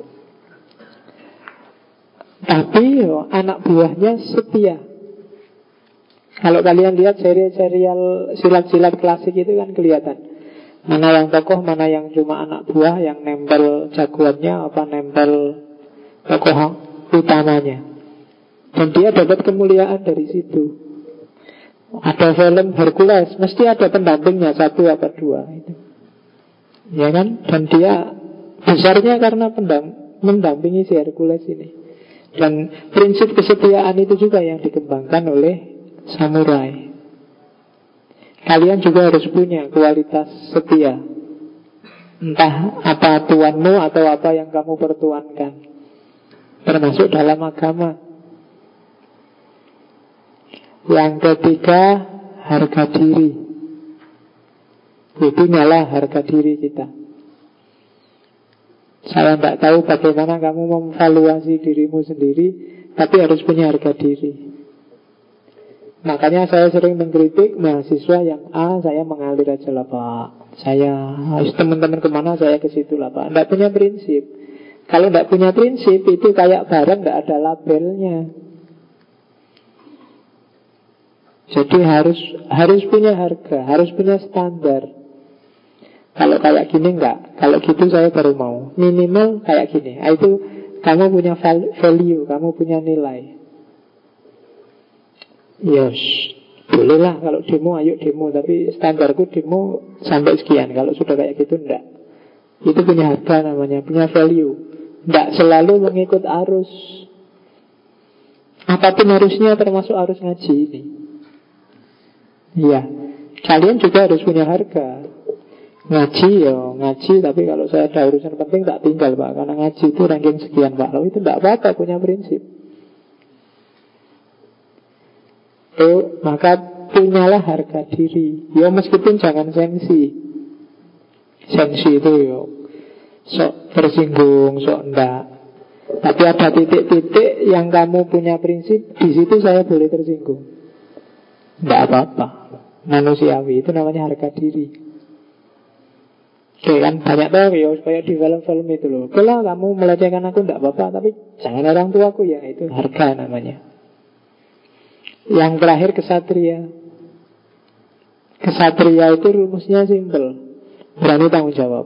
A: Tapi yo, anak buahnya setia. Kalau kalian lihat serial silat-silat klasik itu kan kelihatan mana yang tokoh, mana yang cuma anak buah, yang nempel jagoannya, apa nempel tokoh utamanya. Dan dia dapat kemuliaan dari situ. Ada film Hercules, mesti ada pendampingnya, 1 atau 2 itu. Ya kan? Dan dia besarnya karena mendampingi si Hercules ini. Dan prinsip kesetiaan itu juga yang dikembangkan oleh samurai. Kalian juga harus punya kualitas setia. Entah apa tuanmu atau apa yang kamu pertuankan, termasuk dalam agama. Yang ketiga, harga diri. Itu nyala harga diri kita. Saya tidak tahu bagaimana kamu memvaluasi dirimu sendiri, tapi harus punya harga diri. Makanya saya sering mengkritik mahasiswa yang saya mengalir aja lah Pak, saya harus teman-teman kemana saya ke situ lah Pak. Tidak punya prinsip. Kalau tidak punya prinsip, itu kayak barang tidak ada labelnya. Jadi harus punya harga, harus punya standar. Kalau kayak gini enggak, kalau gitu saya baru mau. Minimal kayak gini. Itu kamu punya value, kamu punya nilai. Yes, bolehlah kalau demo, ayo demo. Tapi standarku demo sampai sekian. Kalau sudah kayak gitu enggak. Itu punya harga namanya, punya value. Enggak selalu mengikut arus. Apapun harusnya, termasuk arus ngaji ini. Iya, kalian juga harus punya harga. Ngaji ya ngaji, tapi kalau saya ada urusan penting tak tinggal Pak, karena ngaji itu ranking sekian Pak. Lalu itu tidak apa-apa, punya prinsip. Maka punyalah harga diri. Ya meskipun jangan sensi. Sensi itu ya sok tersinggung, sok enggak. Tapi ada titik-titik yang kamu punya prinsip, di situ saya boleh tersinggung. Tidak apa-apa, manusiawi, itu namanya harga diri. Oke kan, banyak tahu ya, kayak di film-film itu loh. Kalau kamu melecehkan aku tidak apa-apa, tapi jangan orang tuaku ya, itu harga namanya. Yang terakhir kesatria. Kesatria itu rumusnya simpel, berani tanggung jawab.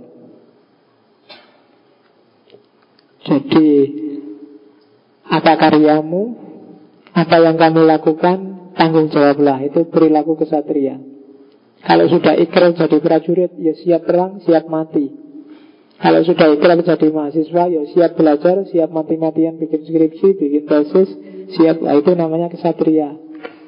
A: Jadi apa karyamu, apa yang kamu lakukan, tanggung jawablah. Itu perilaku kesatria. Kalau sudah ikrar jadi prajurit, ya siap perang, siap mati. Kalau sudah ikrar jadi mahasiswa, ya siap belajar, siap mati-matian bikin skripsi, bikin tesis, siap. Nah, itu namanya kesatria.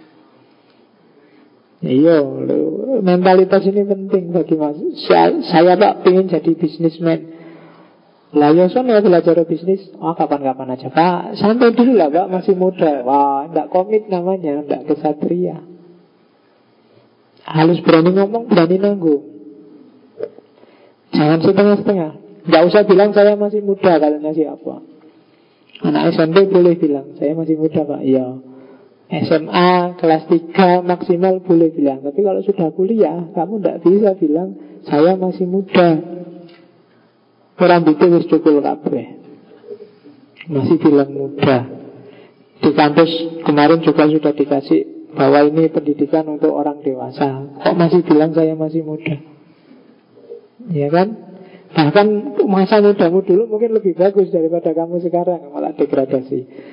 A: Iya, mentalitas ini penting bagi mas. Saya Pak pengen jadi bisnismen. Lah ya sono belajar bisnis. Kapan-kapan aja Pak. Santai dulu lah Pak, masih muda. Wah, enggak komit namanya, enggak kesatria. Harus berani ngomong, berani nanggung. Jangan setengah-setengah. Enggak usah bilang saya masih muda kalau siapa. Anak SMP boleh bilang saya masih muda Pak. Iya. SMA kelas 3 maksimal boleh bilang. Tapi kalau sudah kuliah, kamu tidak bisa bilang saya masih muda. Orang itu wis cukul kabeh. Masih bilang muda. Di kampus kemarin juga sudah dikasih bahwa ini pendidikan untuk orang dewasa. Kok masih bilang saya masih muda? Ya kan? Bahkan masa mudamu dulu mungkin lebih bagus daripada kamu sekarang, malah degradasi.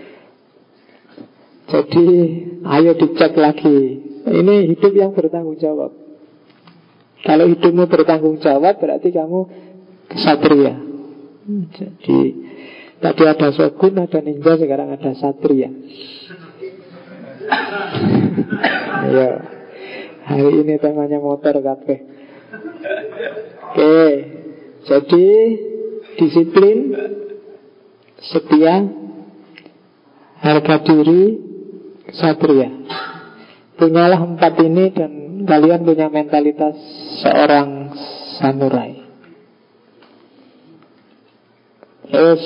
A: Jadi ayo dicek lagi. Ini hidup yang bertanggung jawab. Kalau hidupmu bertanggung jawab, berarti kamu kesatria. Jadi tadi ada shogun, ada ninja, sekarang ada satria. Ya, hari ini temanya motor kabeh. Oke, jadi disiplin, setia, harga diri, kesatria. Punyalah 4 ini dan kalian punya mentalitas seorang samurai. Terus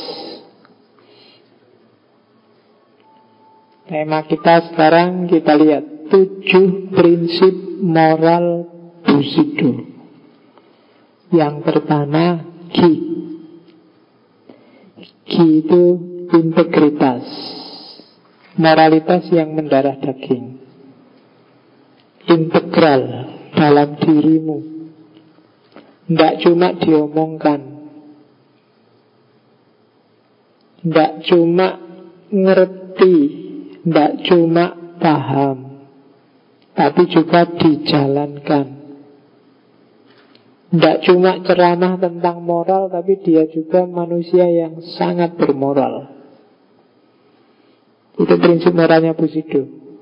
A: tema kita sekarang kita lihat 7 prinsip moral Bushido. Yang pertama, Ki. Ki itu integritas, moralitas yang mendarah daging, integral dalam dirimu. Tidak cuma diomongkan, tidak cuma ngerti, tidak cuma paham, tapi juga dijalankan. Tidak cuma ceramah tentang moral, tapi dia juga manusia yang sangat bermoral. Itu prinsip moralnya Bushido.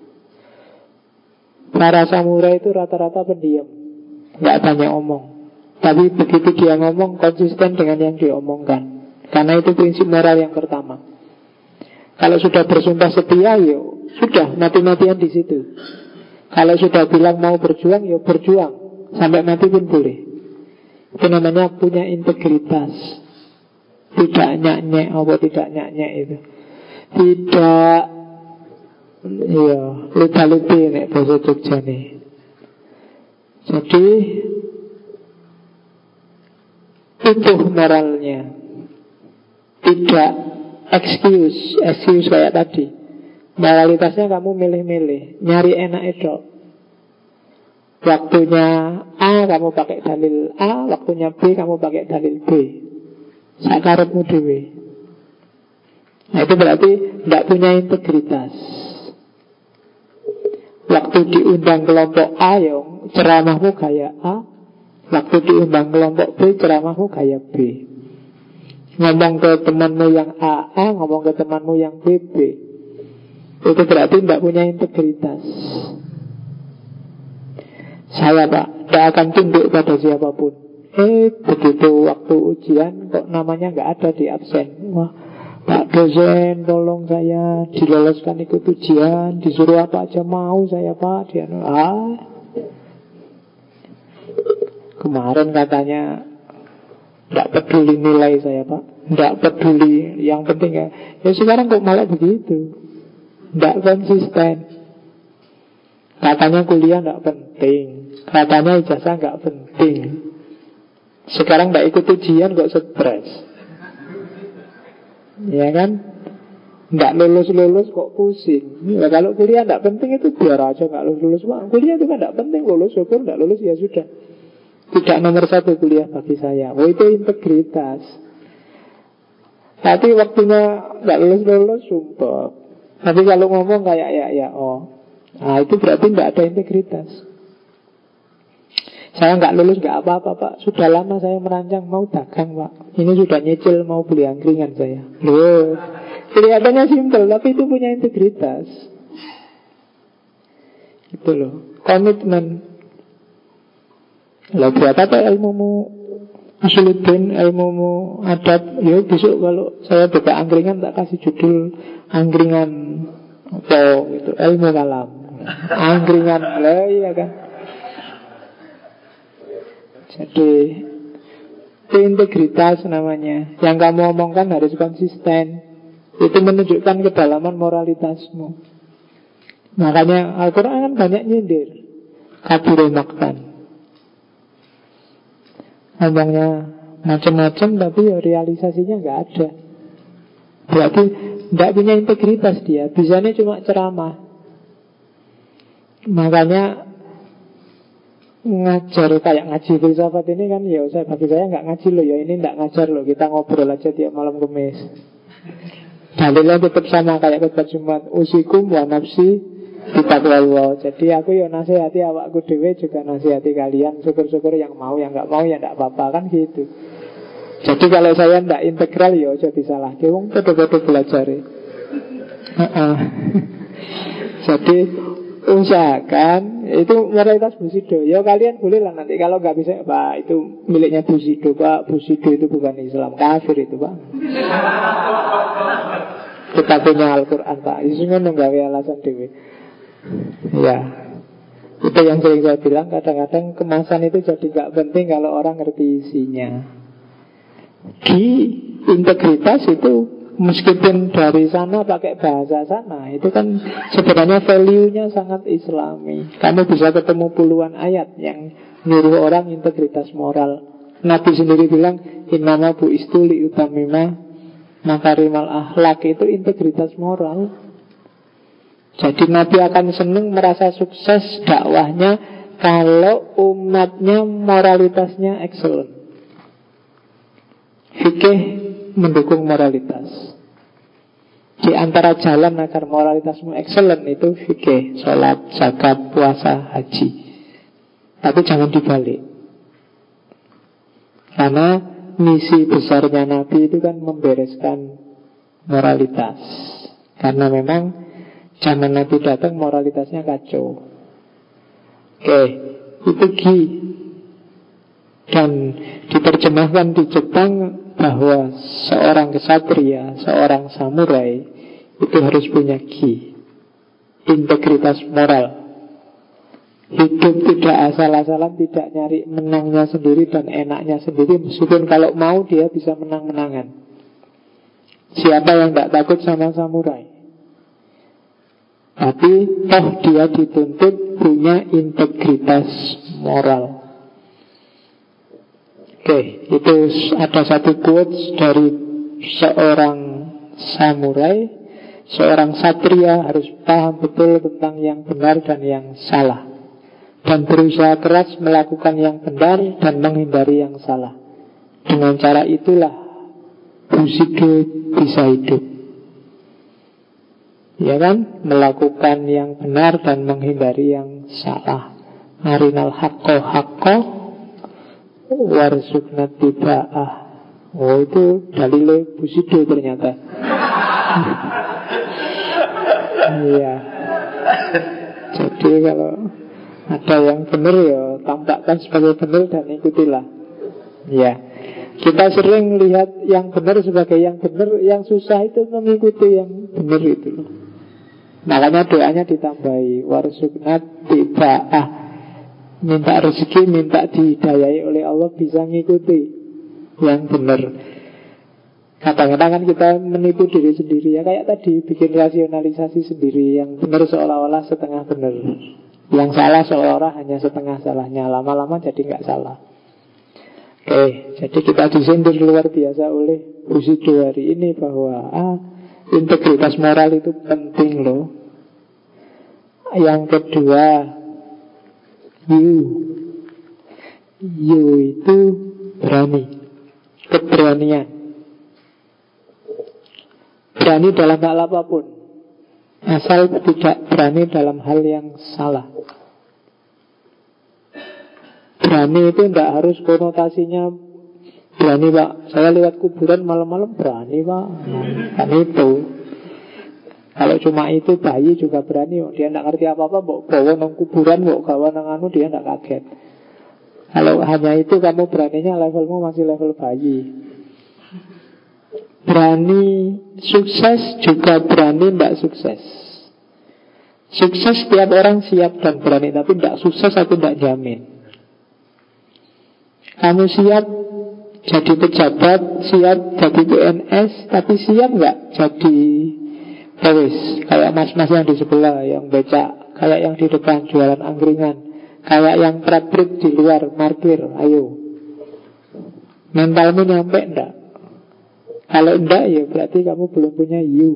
A: Para samurai itu rata-rata pendiam, nggak banyak omong. Tapi begitu dia ngomong, konsisten dengan yang diomongkan. Karena itu prinsip moral yang pertama. Kalau sudah bersumpah setia, yo sudah mati-matian di situ. Kalau sudah bilang mau berjuang, yo berjuang sampai mati pun boleh. Itu namanya punya integritas. Tidak nyak-nyek. Apa tidak nyak-nyek itu? Tidak, iya, lupa-lupa nek bahasa Jogja nih. Jadi utuh moralnya. Tidak excuse kayak tadi. Moralitasnya kamu milih-milih, nyari enak itu. Waktunya A kamu pakai dalil A, waktunya B kamu pakai dalil B. Sakarepmu dhewe. Nah itu berarti tidak punya integritas. Waktu diundang kelompok A, ya ceramahmu kayak A. Waktu diundang kelompok B, ceramahmu kayak B. Ngomong ke temanmu yang A, ngomong ke temanmu yang B, B. Itu berarti tidak punya integritas. Saya Pak, tidak akan tunduk pada siapapun. Begitu waktu ujian kok namanya nggak ada di absen. Wah, Pak dosen tolong saya diloloskan ikut ujian. Disuruh apa aja mau saya Pak. Dia kemarin katanya tidak peduli nilai saya Pak, tidak peduli, yang penting ya sekarang kok malah begitu. Tidak konsisten. Katanya kuliah tidak penting, katanya ijazah nggak penting. Sekarang nggak ikut ujian kok stres, ya kan? Nggak lulus-lulus kok pusing. Ya, kalau kuliah nggak penting itu biar aja nggak lulus-lulus. Kuliah itu kan nggak penting, lulus syukur, nggak lulus ya sudah. Tidak nomor satu kuliah bagi saya. Oh, itu integritas. Tapi waktunya nggak lulus-lulus sumpah. Tapi kalau ngomong kayak ya oh, nah itu berarti nggak ada integritas. Saya nggak lulus nggak apa-apa Pak. Sudah lama saya merancang mau dagang Pak. Ini sudah nyicil mau beli angkringan saya. Loh, kelihatannya simpel tapi itu punya integritas. Itu loh, komitmen. Lah buat apa ilmumu usuluddin, ilmumu adab? Ya besok kalau saya buka angkringan tak kasih judul angkringan apa itu, ilmu kalam. Angkringan lah, iya kan. Jadi itu integritas namanya. Yang kamu omongkan harus konsisten. Itu menunjukkan kedalaman moralitasmu. Makanya Al-Quran kan banyak nyindir. Kabirul maktan. Ngomongnya macam-macam tapi ya realisasinya nggak ada. Berarti nggak punya integritas dia. Bisanya cuma ceramah. Makanya ngajar kayak ngaji filsafat ini kan ya saya bagi saya nggak ngaji loh ya, ini nggak ngajar loh, kita ngobrol aja tiap malam Kamis. Dalilnya tetap sama kayak khutbah Jumat, usikum wa nafsi bitaqwallah. Jadi aku ya nasihati awakku dhewe juga nasihati kalian, syukur-syukur yang mau, yang nggak mau ya nggak apa-apa kan gitu. Jadi kalau saya nggak integral ya jadi salah. Wong podo-podo belajar. Jadi usahakan itu moralitas Busido. Ya kalian boleh lah nanti kalau nggak bisa Pak itu miliknya Busido Pak. Busido itu bukan Islam, kafir itu Pak. Kita punya Al-Quran Pak. Isinya nggak alasan dewe. Ya itu yang sering saya bilang. Kadang-kadang kemasan itu jadi nggak penting kalau orang ngerti isinya. Di integritas itu meskipun dari sana pakai bahasa sana, itu kan sebenarnya value-nya sangat Islami. Kamu bisa ketemu puluhan ayat yang nyuruh orang integritas moral. Nabi sendiri bilang, innama bu'istu liutamima makarimal akhlak, itu integritas moral. Jadi Nabi akan senang merasa sukses dakwahnya kalau umatnya moralitasnya excellent. Fikih mendukung moralitas. Di antara jalan agar moralitasmu excellent itu fikih, sholat, zakat, puasa, haji. Tapi jangan dibalik. Karena misi besarnya Nabi itu kan membereskan moralitas. Karena memang zaman Nabi datang moralitasnya kacau. Oke, itu Gi. Dan diterjemahkan di Jepang bahwa seorang kesatria, seorang samurai itu harus punya Ki, integritas moral. Hidup tidak asal-asalan, tidak nyari menangnya sendiri dan enaknya sendiri. Meskipun kalau mau dia bisa menang-menangan. Siapa yang tidak takut sama samurai? Tapi toh dia dituntut punya integritas moral. Oke, itu ada satu quotes dari seorang samurai. Seorang satria harus paham betul tentang yang benar dan yang salah, dan berusaha keras melakukan yang benar dan menghindari yang salah. Dengan cara itulah Bushido bisa hidup. Ya kan? Melakukan yang benar dan menghindari yang salah. Arinal haqqo haqqo warzukna tiba'ah. Oh, itu dalilnya Bushido ternyata. Iya. Jadi kalau ada yang benar ya tampakkan sebagai benar dan ikutilah. Ya. Kita sering lihat yang benar sebagai yang benar, yang susah itu mengikuti yang benar itu loh. Makanya doanya ditambahi warzukna tiba'ah. Minta rezeki, minta dihidayai oleh Allah bisa ngikuti yang benar. Kadang-kadang kan kita menipu diri sendiri ya, kayak tadi bikin rasionalisasi sendiri. Yang benar seolah-olah setengah benar, yang salah seolah-olah hanya setengah salahnya. Lama-lama jadi nggak salah. Oke, jadi kita disindir luar biasa oleh Bushido hari ini bahwa Integritas moral itu penting loh. Yang kedua, you itu berani, keberanian. Berani dalam hal apapun, asal tidak berani dalam hal yang salah. Berani itu tidak harus konotasinya berani pak, saya lewat kuburan malam-malam berani pak. Kan itu. Kalau cuma itu bayi juga berani. Dia tidak ngerti apa-apa, bawa nang kuburan, bawa nang anu, dia tidak kaget. Kalau hanya itu kamu beraninya levelmu masih level bayi. Berani sukses juga berani tidak sukses. Sukses setiap orang siap dan berani, tapi tidak sukses aku tidak jamin. Kamu siap jadi pejabat, siap jadi PNS, tapi siap nggak jadi pawis? Kayak mas-mas yang di sebelah, yang becak, kayak yang di depan jualan angkringan, kayak yang traffic di luar parkir. Ayo, mentalmu nyampe enggak? Kalau enggak ya berarti kamu belum punya you.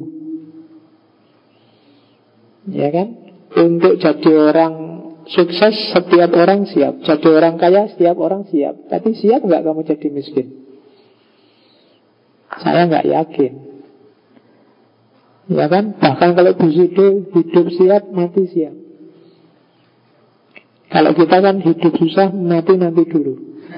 A: Ya kan? Untuk jadi orang sukses setiap orang siap, jadi orang kaya setiap orang siap. Tapi siap nggak kamu jadi miskin? Saya nggak yakin. Ya kan? Bahkan kalau Bushido hidup siap, mati siap. Kalau kita kan hidup susah, mati nanti dulu.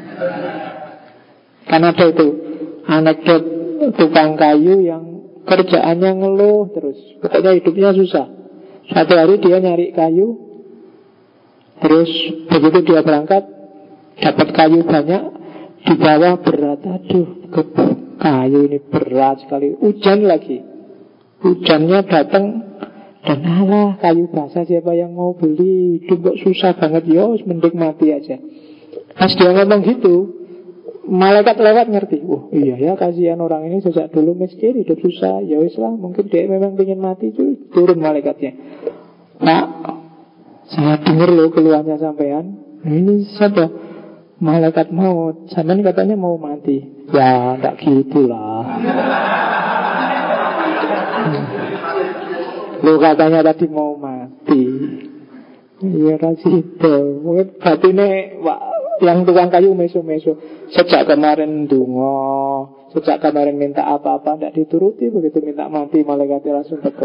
A: Kan ada itu anekdot tukang kayu yang kerjaannya ngeluh terus, pokoknya hidupnya susah. Satu hari dia nyari kayu, terus begitu dia berangkat dapat kayu banyak, di bawah berat. Aduh, kayu ini berat sekali. Hujan lagi, hujannya datang, dan alah kayu basah siapa yang mau beli, hidup kok susah banget. Yos mending mati aja. Pas dia ngomong gitu, malaikat lewat ngerti. Oh iya ya, kasihan orang ini sejak dulu miskin, hidup susah. Ya wis lah, mungkin dia memang ingin mati. Turun malaikatnya. Pak, saya dengar loh keluhannya sampean. Ini siapa? Malaikat maut. Sampean katanya mau mati. Ya, enggak gitulah. Lo katanya tadi mau mati. Iya kasih itu. Mungkin batinnya yang tukang kayu meso-meso. Sejak kemarin dungo, sejak kemarin minta apa-apa tidak dituruti, begitu minta mati malaikatnya langsung teko.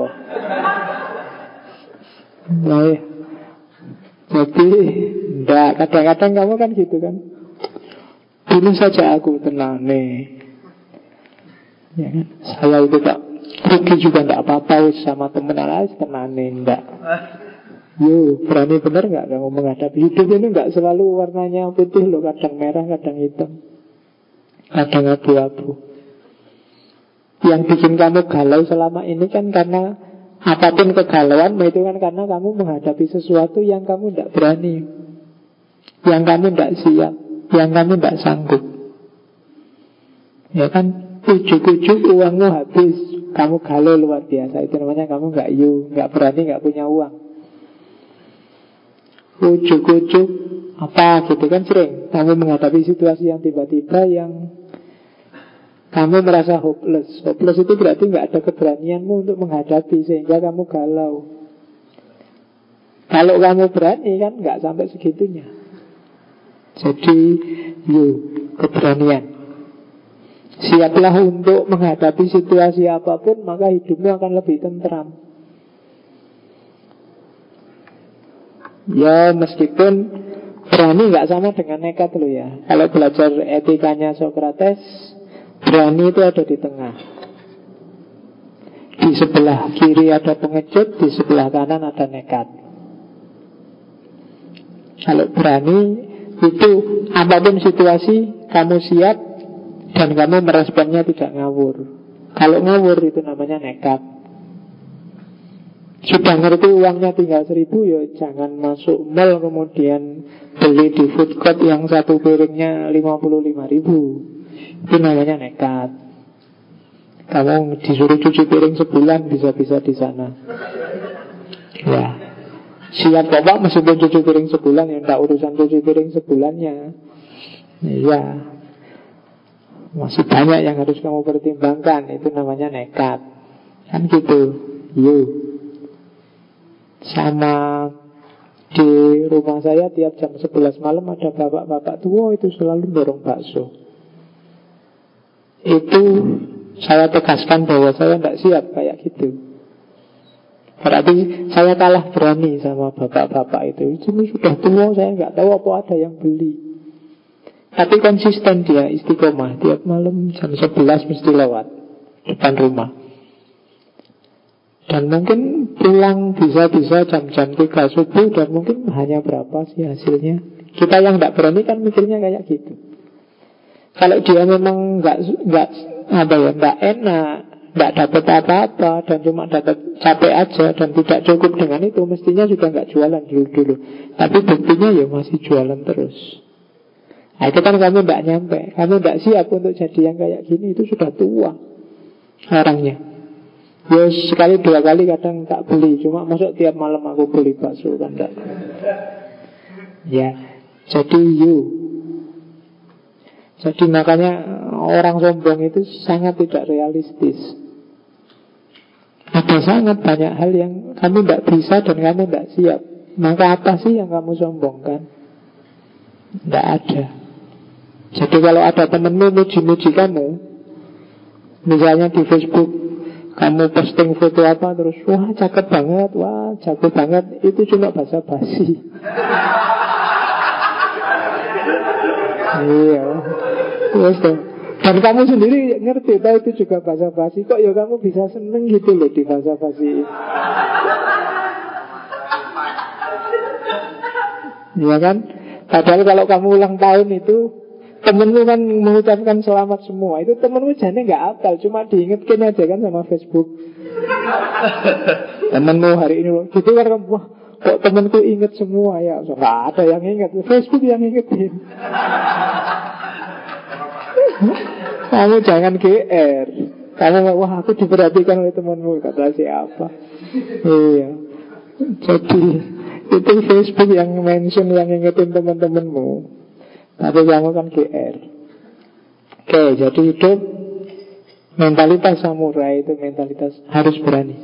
A: Nah, ya. Jadi enggak, kadang-kadang kamu kan gitu kan. Bunuh saja aku, tenang nih. Ya kan? Saya itu tak rugi juga enggak apa-apa sama temen alas, tenang nih, enggak. Yo, berani benar nggak kamu menghadapi hidup ini? Nggak selalu warnanya putih loh, kadang merah, kadang hitam, kadang abu-abu. Yang bikin kamu galau selama ini kan karena apapun kegalauan itu kan karena kamu menghadapi sesuatu yang kamu tidak berani, yang kamu tidak siap, yang kamu tidak sanggup. Ya kan, ujuk-ujuk uangmu habis, kamu galau luar biasa. Itu namanya kamu nggak berani, nggak punya uang. Ujuk-ujuk apa gitu kan sering kamu menghadapi situasi yang tiba-tiba yang kamu merasa hopeless. Hopeless itu berarti nggak ada keberanianmu untuk menghadapi sehingga kamu galau. Kalau kamu berani kan nggak sampai segitunya. Jadi keberanian. Siaplah untuk menghadapi situasi apapun, maka hidupmu akan lebih tentram. Ya meskipun berani nggak sama dengan nekat loh ya. Kalau belajar etikanya Socrates, berani itu ada di tengah. Di sebelah kiri ada pengecut, di sebelah kanan ada nekat. Kalau berani itu apapun situasi kamu siap dan kamu meresponnya tidak ngawur. Kalau ngawur itu namanya nekat. Sudah ngerti uangnya tinggal 1.000, ya jangan masuk mall kemudian beli di food court yang satu piringnya 55.000. Itu namanya nekat. Kamu disuruh cuci piring sebulan bisa-bisa di sana. Ya, siap kok Pak, meskipun cuci piring sebulan ya enggak urusan cuci piring sebulannya. Ya, masih banyak yang harus kamu pertimbangkan. Itu namanya nekat. Kan gitu. You. Sama di rumah saya tiap jam 11 malam ada bapak-bapak tua itu selalu dorong bakso. Itu saya tegaskan bahwa saya tidak siap kayak gitu. Berarti saya kalah berani sama bapak-bapak itu. Ini sudah tua, saya nggak tahu apa ada yang beli. Tapi konsisten dia, istiqomah. Tiap malam jam 11 mesti lewat depan rumah. Dan mungkin pulang bisa-bisa jam-jam 3 subuh. Dan mungkin hanya berapa sih hasilnya. Kita yang tidak berani kan mikirnya kayak gitu. Kalau dia memang nggak enak, nggak dapat apa-apa, dan cuma dapat capek aja dan tidak cukup dengan itu, mestinya juga nggak jualan dulu. Tapi buktinya ya masih jualan terus. Nah, itu kan kamu nggak nyampe, kamu nggak siap untuk jadi yang kayak gini. Itu sudah tua orangnya. Ya sekali dua kali kadang tak beli, cuma masuk tiap malam aku beli bakso kan enggak. Ya, jadi jadi makanya orang sombong itu sangat tidak realistis. Ada sangat banyak hal yang kamu tidak bisa dan kamu tidak siap. Maka apa sih yang kamu sombongkan? Tidak ada. Jadi kalau ada temenmu muji-muji kamu, misalnya di Facebook, kamu posting foto apa terus, wah cakep banget, wah jago banget, itu cuma basa-basi. Iya. Yes, dan kamu sendiri ngerti tahu itu juga basa-basi. Kok ya kamu bisa seneng gitu loh di basa-basi. Iya kan? Padahal kalau kamu ulang tahun itu temenmu kan mengucapkan selamat semua. Itu temenmu jane nggak hafal, cuma diingetkan aja kan sama Facebook. Temenmu hari ini loh. Gitu kan kamu, wah kok temenku inget semua ya. Nggak ada yang inget, Facebook yang ingetin. Kamu jangan GR. Kamu wah aku diperhatikan oleh temanmu, kata siapa. Iya. Jadi itu Facebook yang mention, yang ingetin teman-temanmu. Tapi kamu kan GR. Oke, jadi hidup mentalitas samurai itu mentalitas harus berani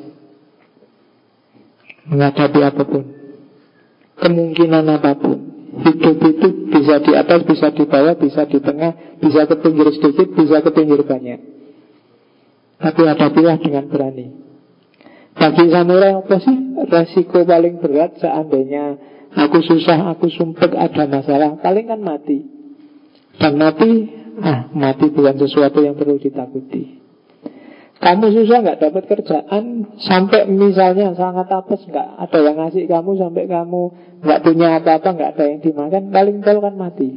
A: menghadapi apapun, kemungkinan apapun. Hidup itu bisa di atas, bisa di bawah, bisa di tengah, bisa ke pinggir sedikit, bisa ke pinggir banyak. Tapi hadapilah dengan berani. Bagi samurai apa sih resiko paling berat seandainya aku susah, aku sumpek, ada masalah? Paling kan mati. Dan mati bukan sesuatu yang perlu ditakuti. Kamu susah nggak dapat kerjaan, sampai misalnya sangat apes, nggak ada yang ngasih kamu, sampai kamu nggak punya apa-apa, nggak ada yang dimakan, paling tol kan mati.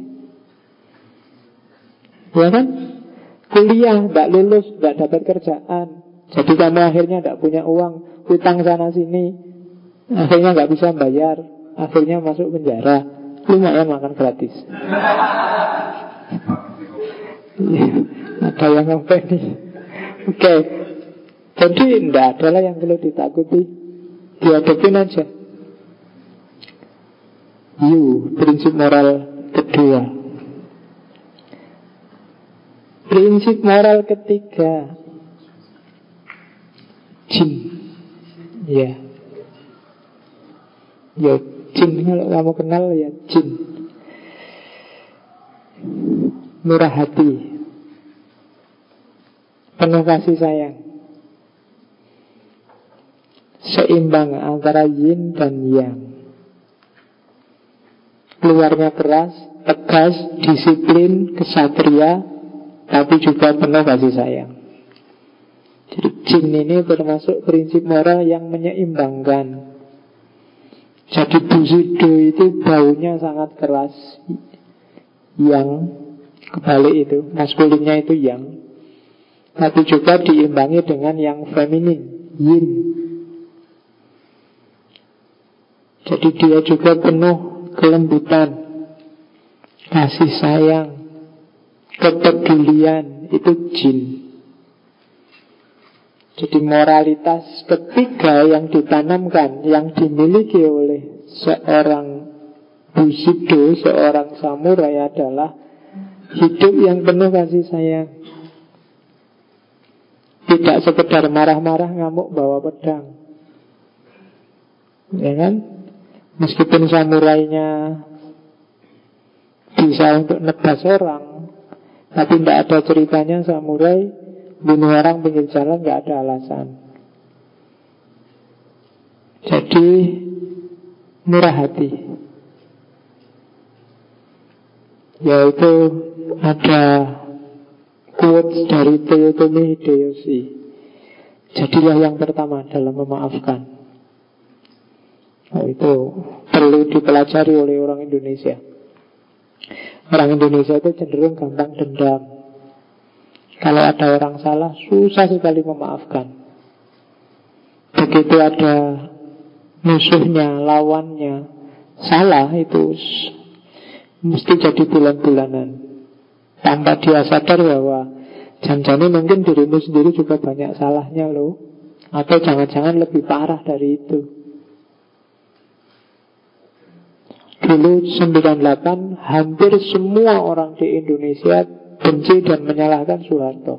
A: Ya kan? Kuliah nggak lulus, nggak dapat kerjaan, jadi kamu akhirnya nggak punya uang, utang sana sini, akhirnya nggak bisa bayar, akhirnya masuk penjara, lumayan makan gratis. Ada yang ngopeni. Oke, jadi tidak adalah yang perlu ditakuti, dihadapin aja. Prinsip moral kedua. Prinsip moral ketiga, jin. Ya, jin kalau kamu kenal ya jin. Murah hati, penuh kasih sayang, seimbang antara yin dan yang. Luarnya keras, tegas, disiplin, kesatria, tapi juga penuh kasih sayang. Jadi jin ini termasuk prinsip moral yang menyeimbangkan. Jadi Bushido itu baunya sangat keras, yang kebalik itu, maskulinnya itu yang, tapi juga diimbangi dengan yang feminin, yin. Jadi dia juga penuh kelembutan, kasih sayang, kepedulian, itu jin. Jadi moralitas ketiga yang ditanamkan, yang dimiliki oleh seorang Bushido, seorang samurai adalah hidup yang penuh kasih sayang, Tidak sekedar marah-marah ngamuk bawa pedang, ya kan? Meskipun samurainya bisa untuk nebas orang, tapi tidak ada ceritanya samurai bunuh orang pinggir jalan, nggak ada alasan. Jadi murah hati. Yaitu ada quotes dari Toyotomi Hideyoshi, jadilah yang pertama dalam memaafkan. Itu perlu dipelajari oleh orang Indonesia. Orang Indonesia itu cenderung gampang dendam. Kalau ada orang salah, susah sekali memaafkan. Begitu ada musuhnya, lawannya salah, itu mesti jadi bulan-bulanan. Tanpa dia sadar bahwa jangan-jangan mungkin dirimu sendiri juga banyak salahnya loh. Atau jangan-jangan lebih parah dari itu. Dulu 98 hampir semua orang di Indonesia benci dan menyalahkan Soeharto.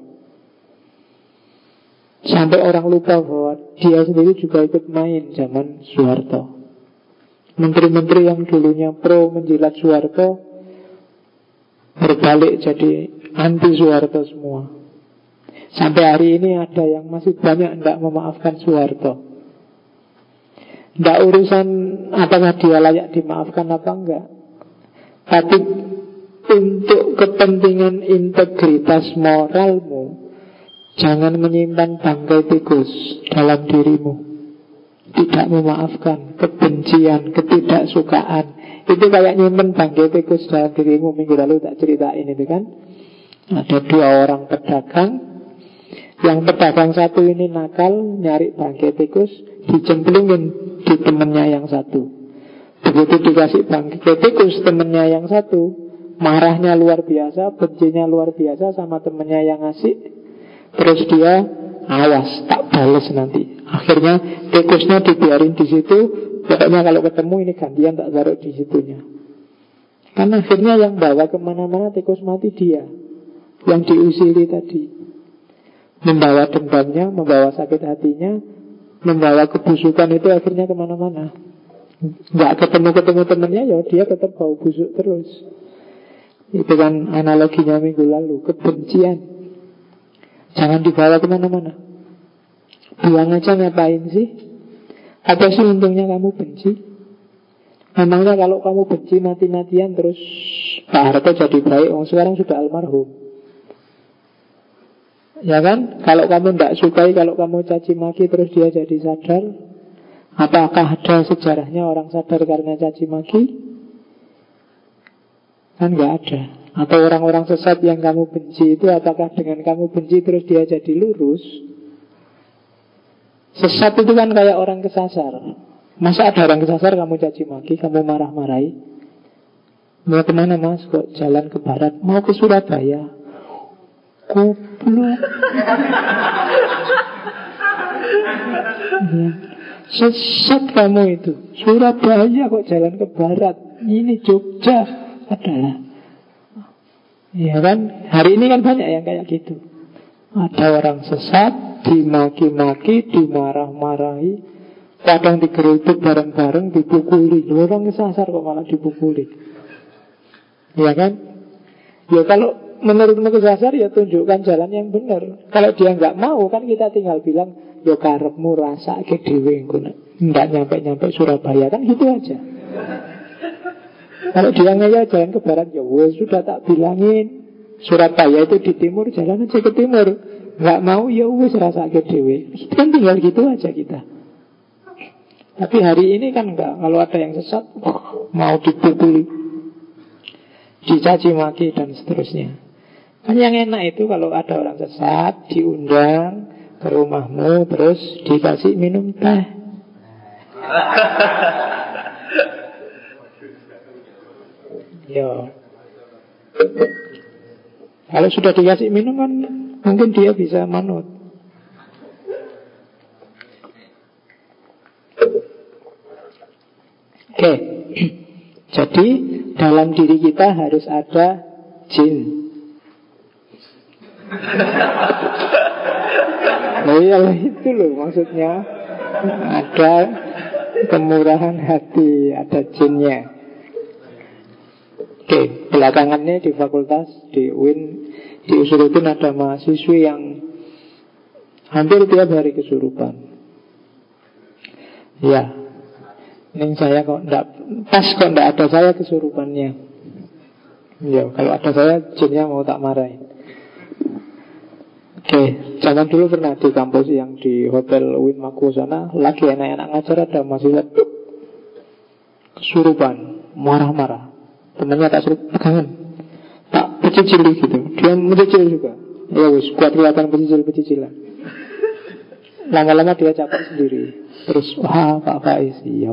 A: Sampai orang lupa bahwa dia sendiri juga ikut main zaman Soeharto. Menteri-menteri yang dulunya pro menjilat Soeharto berbalik jadi anti Soeharto semua. Sampai hari ini ada yang masih banyak tidak memaafkan Soeharto. Tidak urusan apakah dia layak dimaafkan apa enggak, tapi untuk kepentingan integritas moralmu, jangan menyimpan bangkai tikus dalam dirimu. Tidak memaafkan, kebencian, ketidaksukaan, itu kayak nyimpen bangkai tikus dalam dirimu. Minggu lalu tak ceritain itu kan. Ada dua orang pedagang. Yang pedagang satu ini nakal, nyari bangkai tikus, dicemplungin di temennya yang satu. Begitu dikasih bangkai tikus temennya yang satu, marahnya luar biasa, bencinya luar biasa sama temennya yang ngasih. Terus dia, awas, tak balas nanti. Akhirnya tikusnya dibiarin di situ. Pokoknya kalau ketemu ini gantian tak taruh di situnya. Karena akhirnya yang bawa kemana-mana tikus mati dia, yang diusili tadi. Membawa dendamnya, membawa sakit hatinya, membawa kebusukan itu akhirnya kemana-mana. Nggak ketemu-ketemu temennya, ya dia tetap bau busuk terus. Itu kan analoginya minggu lalu. Kebencian jangan dibawa kemana-mana. Buang aja, ngapain sih? Apa sih untungnya kamu benci? Memangnya kalau kamu benci mati-matian terus Pak Harto jadi baik? Sekarang sudah almarhum, ya kan? Kalau kamu tidak sukai, kalau kamu caci maki terus dia jadi sadar, apakah ada sejarahnya orang sadar karena caci maki? Kan nggak ada. Atau orang-orang sesat yang kamu benci itu, apakah dengan kamu benci terus dia jadi lurus? Sesat itu kan kayak orang kesasar. Masa ada orang kesasar kamu caci maki, kamu marah-marahi? Mau kemana mas? Kok jalan ke barat? Mau ke Surabaya. Goblok. Ya. Sesat kamu itu. Surabaya kok jalan ke barat. Ini Jogja adalah. Ya kan? Hari ini kan banyak yang kayak gitu. Ada orang sesat, dimaki-maki, dimarah-marahi, kadang digeruduk bareng-bareng, dipukuli. Orang kesasar kok malah dipukuli. Ya kan? Ya kalau menurutmu kesasar, ya tunjukkan jalan yang benar. Kalau dia nggak mau, kan kita tinggal bilang, ya karepmu rasa ke dewe, nggak nyampe-nyampe Surabaya, kan gitu aja. Kalau dia ngeyel jalan ke barat, ya wes sudah tak bilangin Surabaya itu di timur, jalan aja ke timur. Nggak mau, ya wes rasa ke dewe. Kan tinggal gitu aja kita. Tapi hari ini kan enggak. Kalau ada yang sesat, mau dipukuli, dicaci maki dan seterusnya. Kan yang enak itu kalau ada orang sesat diundang ke rumahmu, terus dikasih minum teh. Yo. Kalau sudah dikasih minum kan mungkin dia bisa manut. Oke. Jadi dalam diri kita harus ada jin. Oh iyalah itu loh maksudnya. Ada kemurahan hati, ada jinnya. Oke, belakangan ini di fakultas, di UIN, di Usuluddin ada mahasiswi yang hampir tiap hari kesurupan. Ya, ini saya kok enggak, pas kok enggak ada saya kesurupannya. Ya, kalau ada saya jinnya mau tak marahin. Oke, zaman dulu pernah di kampus yang di Hotel UIN Makuo sana, lagi enak-enak ngajar, ada mahasiswa kesurupan, marah-marah. Temannya tak suruh pegangan, tak pecicili gitu. Dia mencicil juga. Ya wis, kuat kelihatan pecicil-pecicilan. Lama-lama dia capek sendiri. Terus, wah Pak Faiz, iya.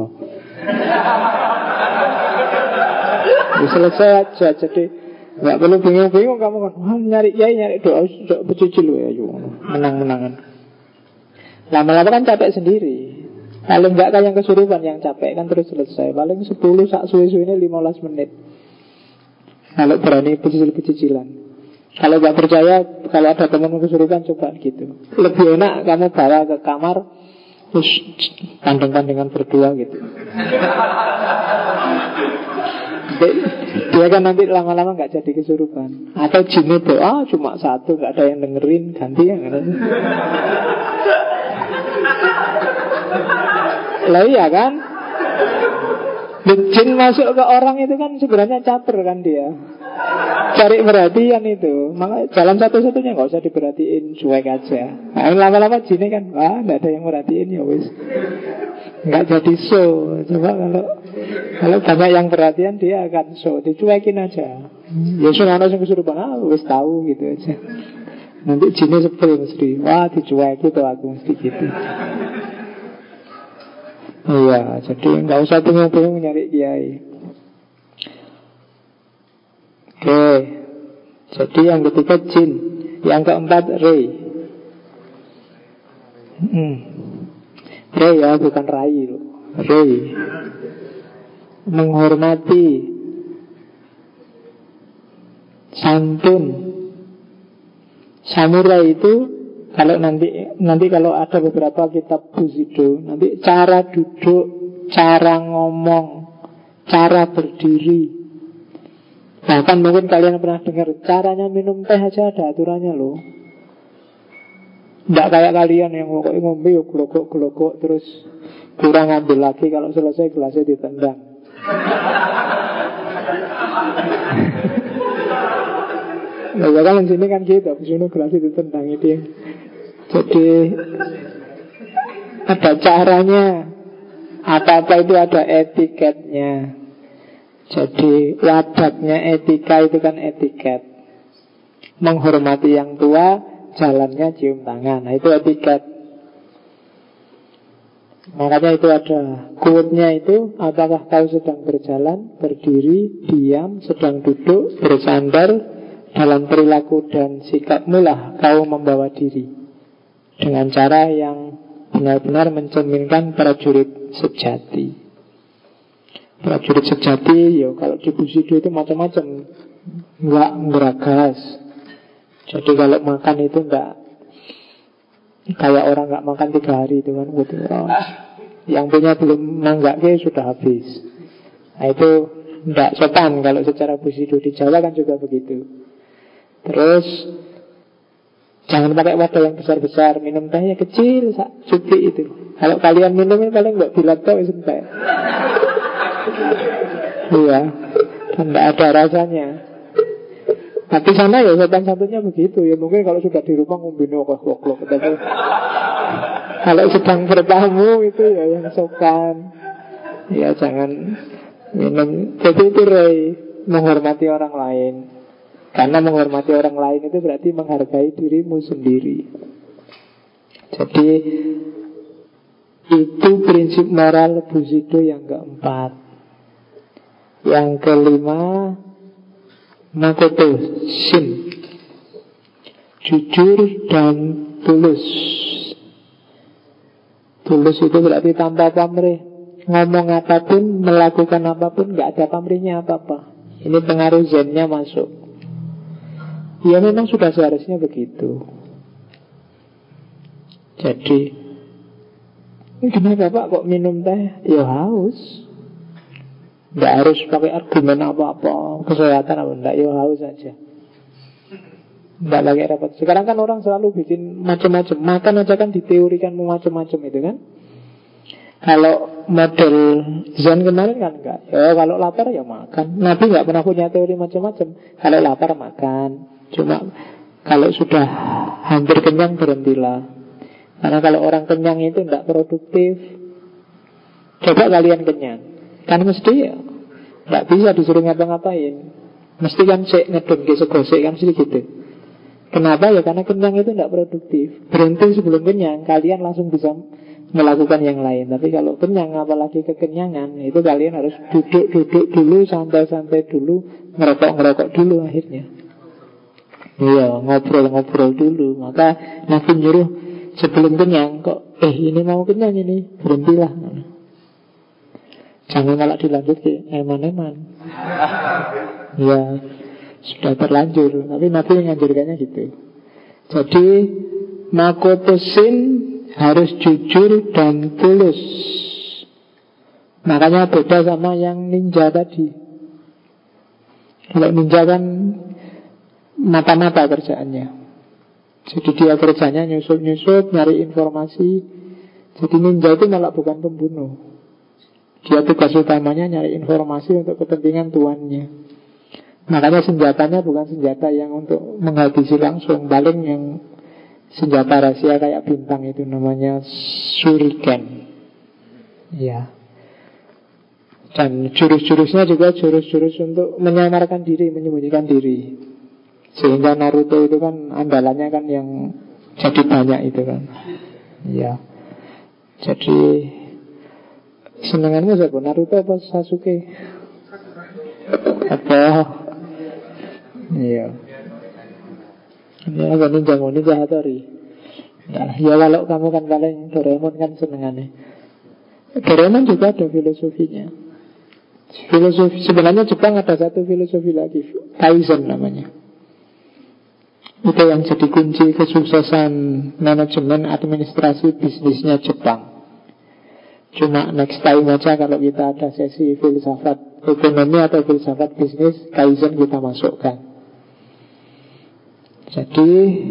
A: Ya, selesai aja. Jadi nggak perlu bingung-bingung kamu kan. Wah, nyari doa pecicil ya, menang-menangan. Lama-lama kan capek sendiri. Paling nggak kan yang kesurupan, yang capek kan terus selesai. Paling 10 sak suwe-suwe ini 15 menit. Kalau berani pecicil-pecicilan. Kalau nggak percaya, kalau ada teman kesurupan coba gitu. Lebih enak kamu bawa ke kamar, terus pandang-pandangan berdua gitu. Dia kan nanti lama-lama nggak jadi kesurupan. Atau jinnya doa cuma satu, nggak ada yang dengerin, ganti yang lain. Lah iya kan? Jin masuk ke orang itu kan sebenarnya caper kan dia. Cari perhatian itu. Maka jalan satu-satunya nggak usah diperhatiin, cuek aja. Nah, lama-lama jinnya kan, wah nggak ada yang merhatiin ya wis. Nggak jadi show. Coba kalau banyak yang perhatian dia akan show. Dicuekin aja. Ya sudah ada yang kesurupan, wis tahu gitu aja. Nanti jinnya sebel mesti, wah dicuekin tuh aku mesti gitu. Iya, jadi nggak usah bingung-bingung nyari kiai. Oke, jadi yang ketiga jin, yang keempat Ray. Ray ya, bukan Rai loh. Ray, menghormati, santun. Samurai itu kalau nanti kalau ada beberapa kitab Bushido, nanti cara duduk, cara ngomong, cara berdiri. Bahkan mungkin kalian pernah dengar caranya minum teh aja ada aturannya loh. Nggak kayak kalian yang pokoknya ngombe glogok-glogok terus kurang ambil lagi, kalau selesai gelasnya ditendang. Nah, ya kan sini kan gitu, habis itu gelasnya ditendang itu ya. Jadi ada caranya. Apa-apa itu ada etiketnya. Jadi wadatnya etika itu kan etiket. Menghormati yang tua, jalannya cium tangan. Nah itu etiket. Makanya itu ada quote-nya itu, apakah kau sedang berjalan, berdiri, diam, sedang duduk, bersandar, dalam perilaku dan sikapmu lah kau membawa diri dengan cara yang benar-benar mencerminkan prajurit sejati. Prajurit sejati, ya kalau di Bushido itu macam-macam, nggak beragas. Jadi kalau makan itu nggak kayak orang nggak makan 3 hari itu kan, gitu. Yang punya belum nanggake sudah habis. Nah itu nggak sopan kalau secara Bushido. Di Jawa kan juga begitu. Terus jangan pakai wadah yang besar-besar, minum tehnya kecil, cukup itu. Kalau kalian minumnya paling nggak bilat tau sampai. Iya, dan nggak ada rasanya. Tapi sana ya sopan santunnya begitu ya. Mungkin kalau sudah di rumah ngombino kok. Kalau sedang bertamu itu ya yang sopan. Ya jangan minum. Jadi itu Ray, menghormati orang lain. Karena menghormati orang lain itu berarti menghargai dirimu sendiri. Jadi itu prinsip moral Bushido yang keempat. Yang kelima, Makoto Shin, jujur dan tulus. Tulus itu berarti tanpa pamrih. Ngomong apapun, melakukan apapun, gak ada pamrihnya apa-apa. Ini pengaruh zennya masuk. Ya memang sudah seharusnya begitu. Jadi, kenapa Pak kok minum teh? Ya haus. Nggak harus pakai argumen apa-apa, kesehatan apa enggak, ya haus aja. Nggak pakai repot. Sekarang kan orang selalu bikin macam-macam. Makan aja kan diteorikan macam-macam itu kan. Kalau model Zen kemarin kan enggak. Ya kalau lapar ya makan. Nabi nggak pernah punya teori macam-macam. Kalau lapar makan. Cuma kalau sudah hampir kenyang berhentilah. Karena kalau orang kenyang itu tidak produktif. Coba kalian kenyang, kan mesti ya nggak bisa disuruh ngapa-ngapain. Mesti kan cek ngedon gesek-gesek kan sih gitu. Kenapa ya? Karena kenyang itu tidak produktif. Berhenti sebelum kenyang, kalian langsung bisa melakukan yang lain. Tapi kalau kenyang, apalagi kekenyangan, itu kalian harus duduk-duduk dulu, santai-santai dulu, ngerokok-ngerokok dulu akhirnya. Iya, ngobrol-ngobrol dulu. Maka Nabi nyuruh sebelum kenyang, kok ini mau kenyang ini, berhentilah. Jangan malah dilanjut ke eman-eman. Ya, sudah terlanjur. Tapi Nabi menganjurkannya gitu. Jadi makotosin harus jujur dan tulus. Makanya beda sama yang ninja tadi. Kalau ninja kan mata-mata kerjaannya. Jadi dia kerjanya nyusup-nyusup, nyari informasi. Jadi ninja itu malah bukan pembunuh. Dia tugas utamanya nyari informasi untuk kepentingan tuannya. Makanya senjatanya bukan senjata yang untuk menghabisi langsung. Paling yang senjata rahasia kayak bintang itu namanya shuriken. Ya. Dan jurus-jurusnya juga jurus-jurus untuk menyamarkan diri, menyembunyikan diri. Sehingga Naruto itu kan andalannya kan yang jadi banyak itu kan. Ya. Jadi senenganmu siapa? Naruto apa Sasuke? Apa? Iya. Ini agak ninja Hattori. Ya kalau kamu kan paling Doraemon kan senengannya. Doraemon juga ada filosofinya. Filosofi sebenarnya Jepang ada satu filosofi lagi, Kaizen namanya. Itu yang jadi kunci kesuksesan manajemen administrasi bisnisnya Jepang. Cuma next time aja kalau kita ada sesi filsafat ekonomi atau filsafat bisnis, Kaizen kita masukkan. Jadi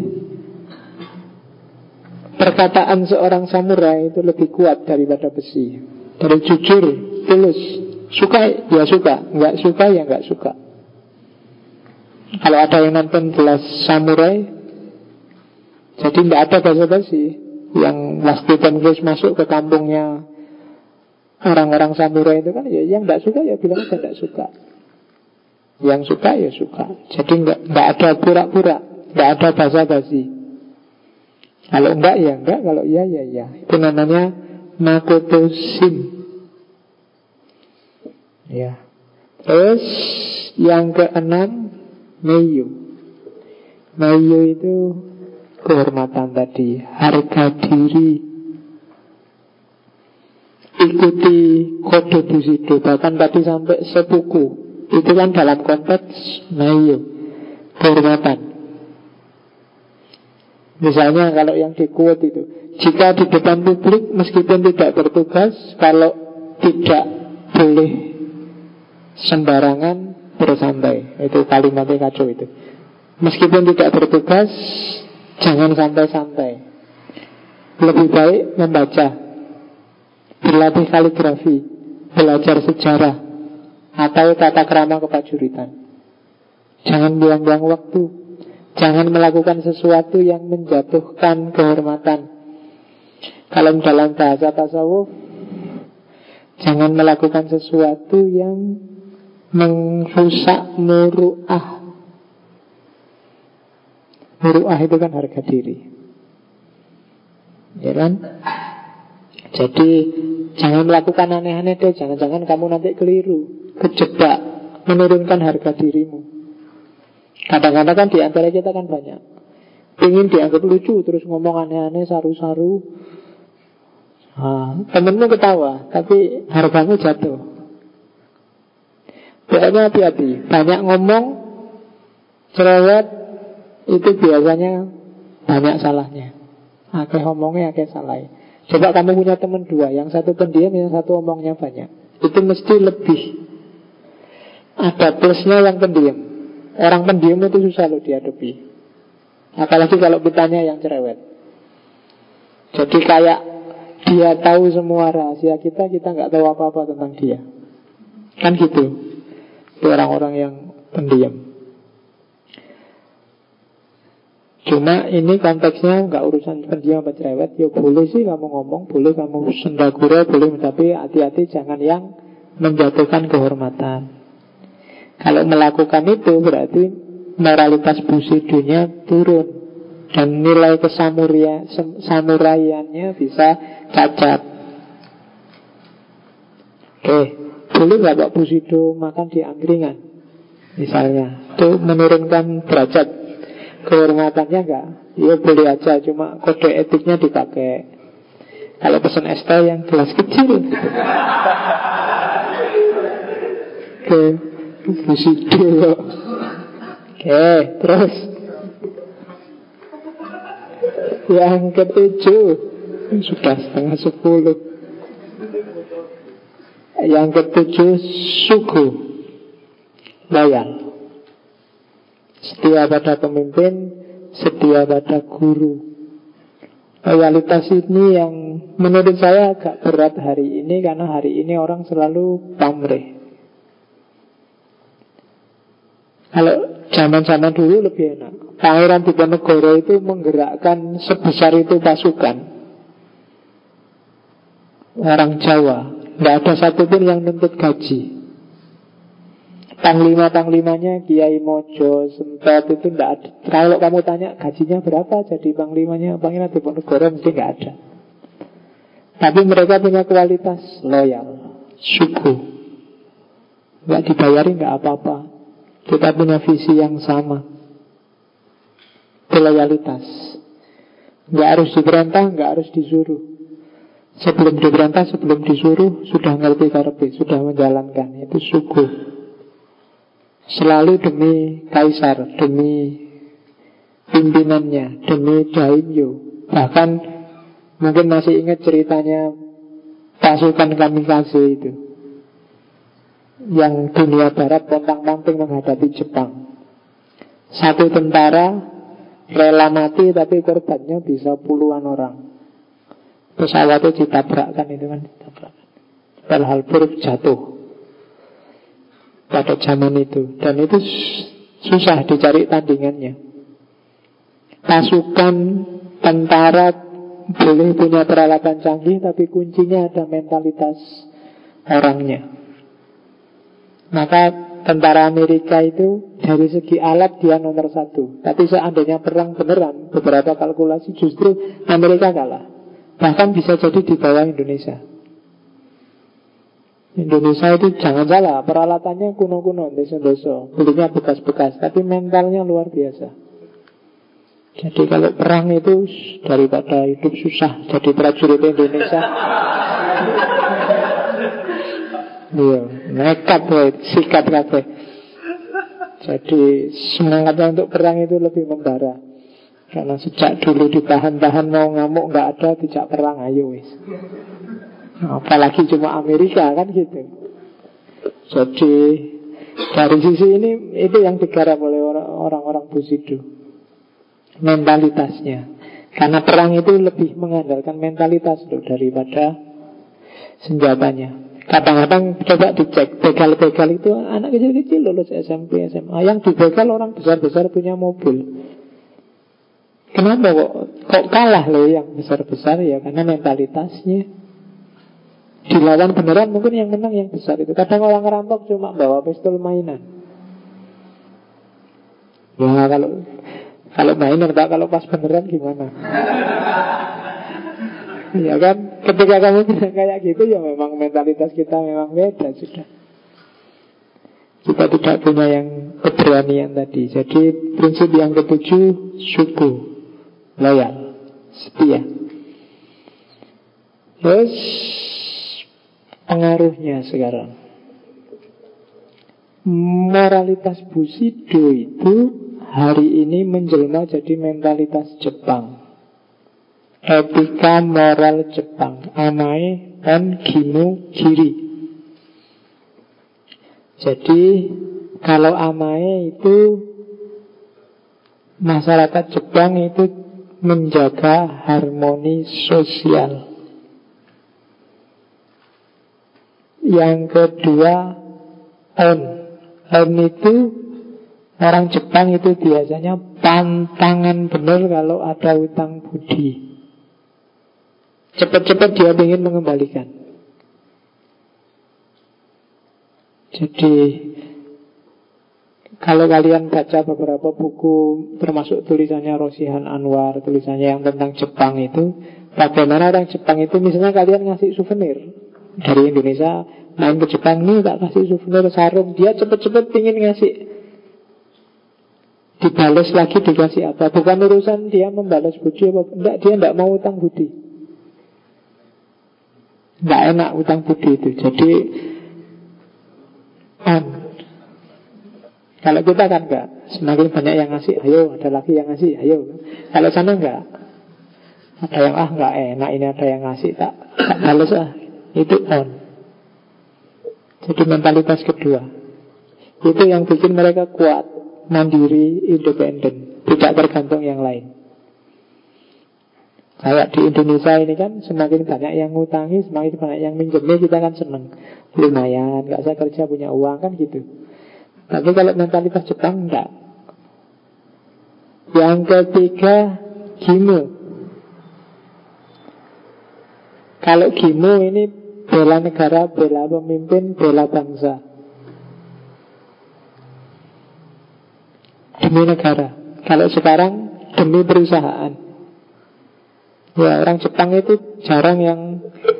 A: perkataan seorang samurai itu lebih kuat daripada besi. Dari jujur, tulus, suka ya suka, nggak suka ya nggak suka. Kalau ada yang nonton Kelas Samurai, jadi nggak ada basa-basi. Yang waktu Tom Cruise masuk ke kampungnya orang-orang samurai itu kan, ya yang nggak suka ya bilang aja nggak suka. Yang suka ya suka. Jadi nggak ada pura-pura, nggak ada basa-basi. Kalau enggak ya enggak, kalau iya ya iya. Itu namanya Makoto Shin. Ya. Terus yang keenam, Meiyu. Meiyu itu kehormatan tadi, harga diri. Ikuti kode Bushido, bahkan tadi sampai sepuku. Itu kan dalam konteks Meiyu, kehormatan. Misalnya kalau yang di quote itu, jika di depan publik meskipun tidak bertugas, kalau tidak boleh sembarangan bersantai. Itu kalimatnya kacau itu. Meskipun tidak bertugas, jangan santai-santai. Lebih baik membaca, berlatih kaligrafi, belajar sejarah, atau tata krama keprajuritan. Jangan buang-buang waktu. Jangan melakukan sesuatu yang menjatuhkan kehormatan. Kalau dalam bahasa tasawuf, jangan melakukan sesuatu yang merusak muru'ah. Muru'ah itu kan harga diri, ya kan? Jadi jangan melakukan aneh-aneh deh. Jangan-jangan kamu nanti keliru, kejebak, menurunkan harga dirimu. Kadang-kadang kan di antara kita kan banyak ingin dianggap lucu, terus ngomong aneh-aneh, saru-saru. Temenmu ketawa, tapi hargamu jatuh. Pokoknya hati-hati. Banyak ngomong, cerewet, itu biasanya banyak salahnya. Akeh omongnya, akeh salah. Coba kamu punya teman dua, yang satu pendiam, yang satu omongnya banyak. Itu mesti lebih ada plusnya yang pendiam. Orang pendiam itu susah loh dihadapi. Apalagi kalau kitanya yang cerewet. Jadi kayak dia tahu semua rahasia kita nggak tahu apa-apa tentang dia. Kan gitu. Itu orang-orang yang pendiam. Cuma ini konteksnya nggak urusan pendiam apa cerewet. Ya boleh sih kamu ngomong, boleh kamu sendagura, boleh, tapi hati-hati jangan yang menjatuhkan kehormatan. Kalau melakukan itu berarti moralitas busidunya turun dan nilai kesamuraiannya bisa cacat. Oke, boleh nggak Pak Busido makan di angkringan? Misalnya, itu menurunkan derajat kehormatannya nggak? Ya boleh aja, cuma kode etiknya dipakai. Kalau pesan es teh yang gelas kecil gitu. Oke, Busido. Oke, terus yang ketujuh, sudah 9:30. Yang ketujuh, suku, loyal, setia pada pemimpin, setia pada guru. Loyalitas ini yang menurut saya agak berat hari ini, karena hari ini orang selalu pamrih. Kalau zaman-zaman dulu lebih enak. Pangeran Diponegoro itu menggerakkan sebesar itu pasukan. Orang Jawa, nggak ada satupun yang nuntut gaji. Panglima-panglimanya Kiai Mojo, Sempet itu nggak ada. Kalau kamu tanya gajinya berapa jadi panglimanya Pangeran Diponegoro, mesti nggak ada. Tapi mereka punya kualitas loyal, suku. Nggak dibayari nggak apa-apa. Kita punya visi yang sama. Loyalitas. Nggak harus diperintah, nggak harus disuruh. Sebelum diperintah, sebelum disuruh, sudah ngerti karepe, sudah menjalankan. Itu suku. Selalu demi kaisar, demi pimpinannya, demi daimyo. Bahkan mungkin masih ingat ceritanya pasukan kamikaze itu, yang dunia barat pontang-panting menghadapi Jepang. Satu tentara rela mati, tapi korbannya bisa puluhan orang. Pesawatnya ditabrakkan itu kan, ditabrakkan. Pearl Harbor jatuh pada zaman itu. Dan itu susah dicari tandingannya. Pasukan tentara boleh punya peralatan canggih, tapi kuncinya ada mentalitas orangnya. Maka tentara Amerika itu dari segi alat dia nomor satu. Tapi seandainya perang beneran, beberapa kalkulasi justru Amerika kalah. Bahkan bisa jadi di bawah Indonesia. Indonesia itu jangan salah, peralatannya kuno-kuno, desa-desa, belinya bekas-bekas, tapi mentalnya luar biasa. Jadi kalau perang itu daripada hidup susah jadi prajurit Indonesia. Iya, nekat sikap kabeh. Jadi semangatnya untuk perang itu lebih membara. Karena sejak dulu ditahan-tahan mau ngamuk nggak ada, tidak perang, ayo wis. Apalagi cuma Amerika kan gitu. Jadi dari sisi ini itu yang digarap oleh orang-orang Busido, mentalitasnya. Karena perang itu lebih mengandalkan mentalitas loh daripada senjatanya. Kadang-kadang coba dicek, begal-begal itu anak kecil-kecil lulus SMP, SMA. Yang dibegal orang besar-besar punya mobil. Kenapa kok kalah loh yang besar-besar? Ya karena mentalitasnya. Dilawan beneran mungkin yang menang yang besar itu. Kadang orang ngerampok cuma bawa pistol mainan. Ya kalau mainan, kalau pas beneran gimana? Ya kan, ketika kamu bilang kayak gitu, ya memang mentalitas kita memang beda sudah. Kita tidak punya yang keberanian tadi. Jadi prinsip yang ketujuh, suku, loyal, setia. Terus pengaruhnya sekarang, moralitas Busido itu hari ini menjelma jadi mentalitas Jepang. etika moral Jepang, amae dan gimu giri. Jadi kalau amae itu masyarakat Jepang itu menjaga harmoni sosial. Yang kedua, on. On itu orang Jepang itu biasanya pantangan benar kalau ada hutang budi. Cepat-cepat dia ingin mengembalikan. Jadi kalau kalian baca beberapa buku, termasuk tulisannya Rosihan Anwar, tulisannya yang tentang Jepang itu, bagaimana orang Jepang itu, misalnya kalian ngasih souvenir dari Indonesia, main ke Jepang, nih tak kasih souvenir sarung, dia cepet-cepet ingin ngasih, dibalas lagi dikasih apa. Bukan urusan dia membalas budi apa enggak, dia enggak mau utang budi. Enggak enak utang budi itu. Jadi kalau kita kan enggak, semakin banyak yang ngasih, ayo ada lagi yang ngasih, ayo. Kalau sana enggak, ada yang enggak enak ini ada yang ngasih, tak balas itu on. Jadi mentalitas kedua itu yang bikin mereka kuat, mandiri, independen, tidak tergantung yang lain. Kayak di Indonesia ini kan semakin banyak yang ngutangi, semakin banyak yang minjemnya, kita kan seneng. Lumayan, gak saya kerja punya uang kan gitu. Tapi kalau mentalitas Jepang enggak. Yang ketiga, gimu. Kalau gimu ini bela negara, bela pemimpin, bela bangsa. Demi negara. Kalau sekarang demi perusahaan. Ya, orang Jepang itu jarang yang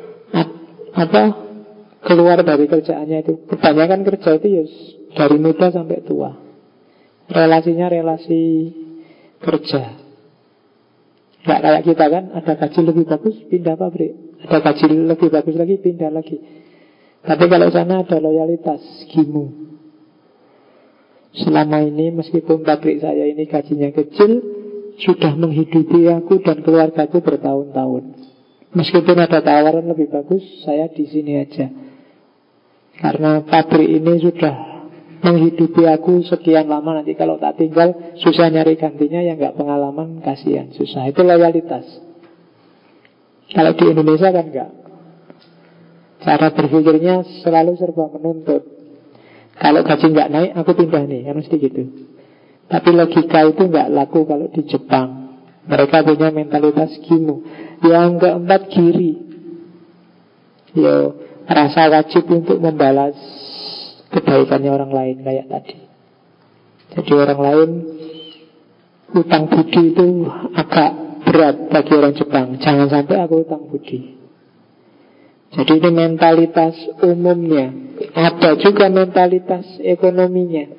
A: keluar dari kerjaannya itu. Kebanyakan kerja itu ya dari muda sampai tua. Relasinya relasi kerja. Nggak kayak kita kan, ada gaji lebih bagus, pindah pabrik. Ada gaji lebih bagus lagi, pindah lagi. Tapi kalau sana ada loyalitas, gimu. Selama ini meskipun pabrik saya ini gajinya kecil, sudah menghidupi aku dan keluargaku bertahun-tahun. Meskipun ada tawaran lebih bagus, saya di sini aja. Karena pabrik ini sudah menghidupi aku sekian lama. Nanti kalau tak tinggal, susah nyari gantinya, yang nggak pengalaman, kasihan, susah. Itu loyalitas. Kalau di Indonesia kan enggak. Cara berpikirnya selalu serba menuntut. Kalau gaji nggak naik, aku pindah nih, kan mesti gitu. Tapi logika itu nggak laku kalau di Jepang. Mereka punya mentalitas gimu. Yang keempat, giri. Yo, rasa wajib untuk membalas kebaikannya orang lain kayak tadi. Jadi orang lain, utang budi itu agak berat bagi orang Jepang. Jangan sampai aku utang budi. Jadi ini mentalitas umumnya. Ada juga mentalitas ekonominya.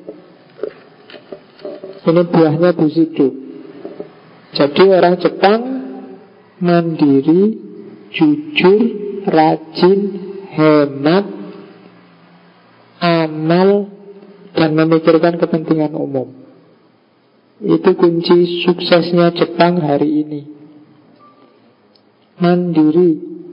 A: Ini buahnya Bushido. Jadi orang Jepang mandiri, jujur, rajin, hemat, amal, dan memikirkan kepentingan umum. Itu kunci suksesnya Jepang hari ini. Mandiri.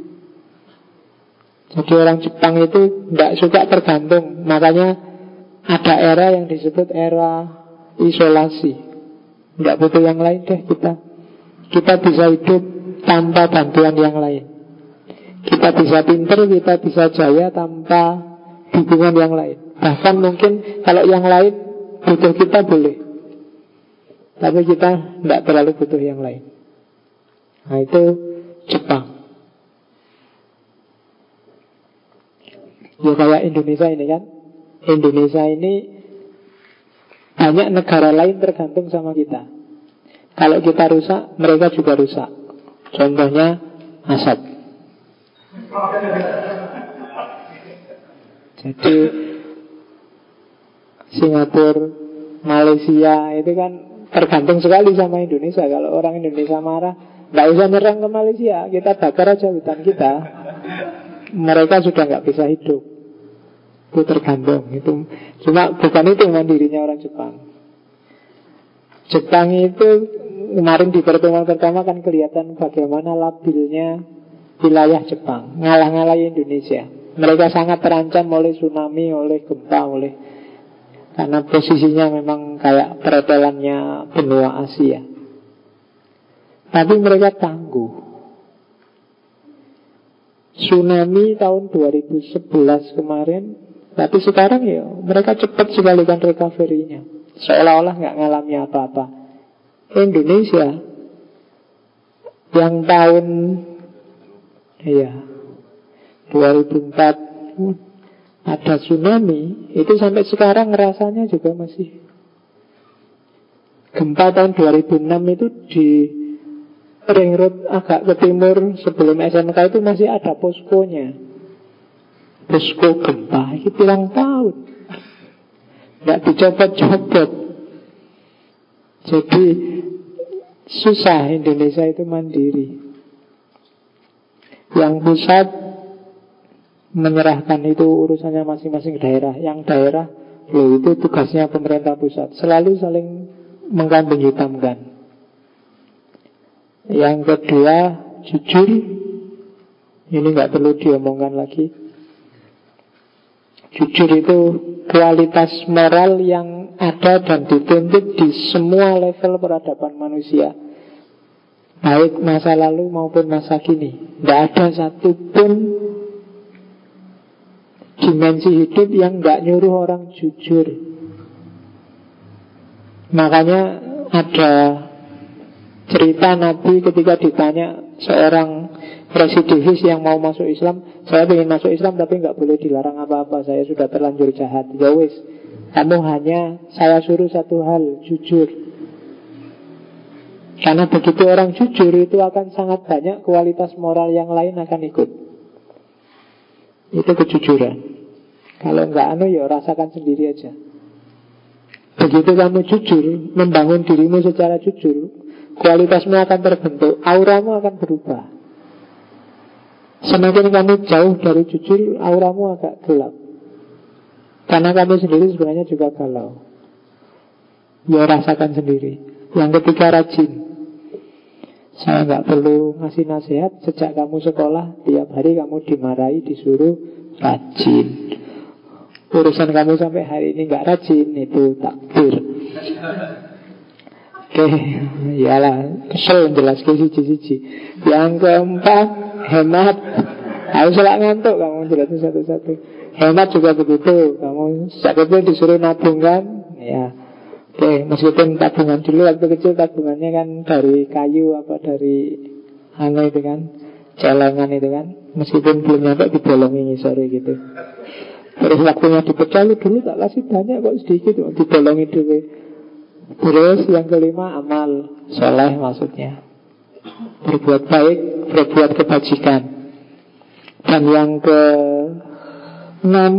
A: Jadi orang Jepang itu tidak suka tergantung. Makanya ada era yang disebut era isolasi. Tidak butuh yang lain deh kita. Kita bisa hidup tanpa bantuan yang lain. Kita bisa pinter, kita bisa jaya tanpa dukungan yang lain. Bahkan mungkin kalau yang lain butuh kita boleh, tapi kita tidak terlalu butuh yang lain. Nah itu Jepang. Ya kayak Indonesia ini kan. Indonesia ini banyak negara lain tergantung sama kita. Kalau kita rusak, mereka juga rusak. Contohnya asap. Jadi Singapura, Malaysia itu kan tergantung sekali sama Indonesia. Kalau orang Indonesia marah, nggak usah nyerang ke Malaysia, kita bakar aja hutan kita. Mereka sudah nggak bisa hidup. Itu tergantung. Itu cuma bukan itu mandirinya orang Jepang. Jepang itu kemarin di pertemuan pertama kan kelihatan bagaimana labilnya wilayah Jepang ngalah-ngalahi Indonesia. Mereka sangat terancam oleh tsunami, oleh gempa, karena posisinya memang kayak perhotelannya benua Asia. Tapi mereka tangguh. Tsunami tahun 2011 kemarin, tapi sekarang ya mereka cepat sekali kan recovery-nya, seolah-olah nggak ngalami apa-apa. Indonesia yang tahun 2004 ada tsunami, itu sampai sekarang rasanya juga masih. Gempa tahun 2006 itu di Ring Road agak ke timur sebelum SMK itu masih ada poskonya. Posko gempa, itu bilang tahun nggak dicopot-copot. Jadi susah Indonesia itu mandiri. Yang pusat menyerahkan itu urusannya masing-masing daerah. Yang daerah, itu tugasnya pemerintah pusat. Selalu saling mengkambing hitamkan. Yang kedua, jujur. Ini nggak perlu diomongkan lagi. Jujur itu kualitas moral yang ada dan dituntut di semua level peradaban manusia, baik masa lalu maupun masa kini. Tidak ada satupun dimensi hidup yang nggak nyuruh orang jujur. Makanya ada cerita Nabi ketika ditanya seorang residivis yang mau masuk Islam, saya ingin masuk Islam tapi nggak boleh dilarang apa-apa, saya sudah terlanjur jahat. Ya wis, kamu hanya saya suruh satu hal, jujur. Karena begitu orang jujur itu akan sangat banyak kualitas moral yang lain akan ikut. Itu kejujuran. Kalau nggak ya rasakan sendiri aja. Begitu kamu jujur, membangun dirimu secara jujur, kualitasmu akan terbentuk, auramu akan berubah. Semakin kamu jauh dari jujur, auramu agak gelap. Karena kamu sendiri sebenarnya juga galau. Ya rasakan sendiri. Yang ketiga, rajin. Saya nggak perlu ngasih nasihat. Sejak kamu sekolah, tiap hari kamu dimarahi, disuruh rajin. Urusan kamu sampai hari ini nggak rajin, itu takdir. Oke, iyalah, kesel jelas ke siji-siji. Yang keempat, hemat. Harus selak ngantuk kamu jelasin satu-satu. Hemat juga begitu. Kamu sejak kecil disuruh nabung kan? Ya. Oke, meskipun tabungan dulu waktu kecil tabungannya kan dari kayu apa dari itu kan, celengan itu kan. Meskipun belum nyampe dibolongi sore gitu. Terus waktunya dipecah dulu tak kasih banyak kok sedikit, dibolongi dulu. Terus yang kelima, amal soleh maksudnya, berbuat baik, berbuat kebajikan. Dan yang ke-6,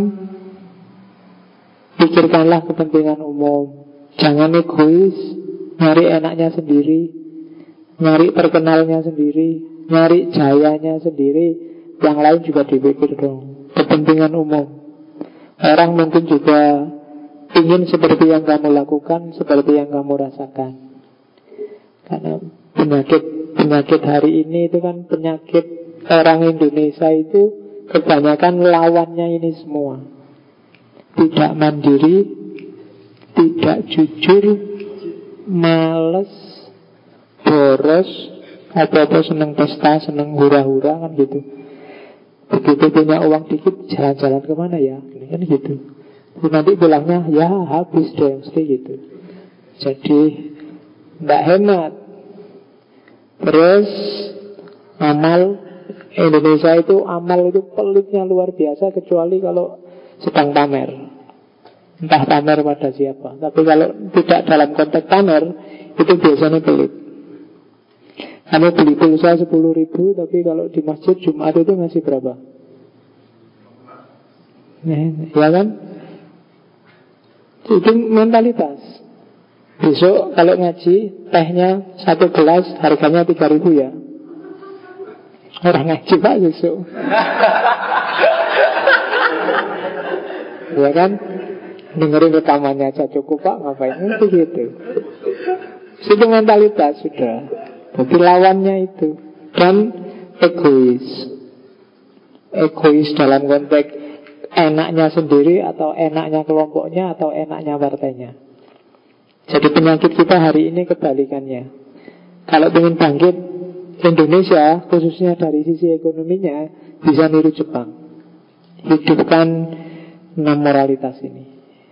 A: pikirkanlah kepentingan umum. Jangan egois, nyari enaknya sendiri, nyari terkenalnya sendiri, nyari jayanya sendiri. Yang lain juga dipikir dong, kepentingan umum. Orang mungkin juga ingin seperti yang kamu lakukan, seperti yang kamu rasakan. Karena penyakit hari ini itu kan penyakit orang Indonesia itu kebanyakan lawannya ini semua. Tidak mandiri, tidak jujur, males, boros, apa-apa seneng pesta, seneng hura-hura kan gitu. Begitu punya uang dikit, jalan-jalan kemana ya? Ini kan gitu. Nanti pulangnya ya habis deh, mesti gitu. Jadi tidak hemat. Terus amal, Indonesia itu amal itu pelitnya luar biasa, kecuali kalau sedang pamer. Entah pamer pada siapa. Tapi kalau tidak dalam konteks pamer, itu biasanya pelit. Kamu beli pulsa 10.000, tapi kalau di masjid Jumat itu ngasih berapa? Ya kan? Itu mentalitas. Besok kalau ngaji, tehnya 1 gelas harganya 3.000 ya. Orang ngaji pak besok. Ya kan? Dengerin rekamannya aja cukup pak, ngapain itu gitu. Itu mentalitas sudah. Jadi lawannya itu. Dan egois. Egois dalam konteks enaknya sendiri, atau enaknya kelompoknya, atau enaknya partainya. Jadi penyakit kita hari ini kebalikannya. Kalau ingin bangkit, Indonesia khususnya dari sisi ekonominya bisa niru Jepang. Hidupkan 6 moralitas ini.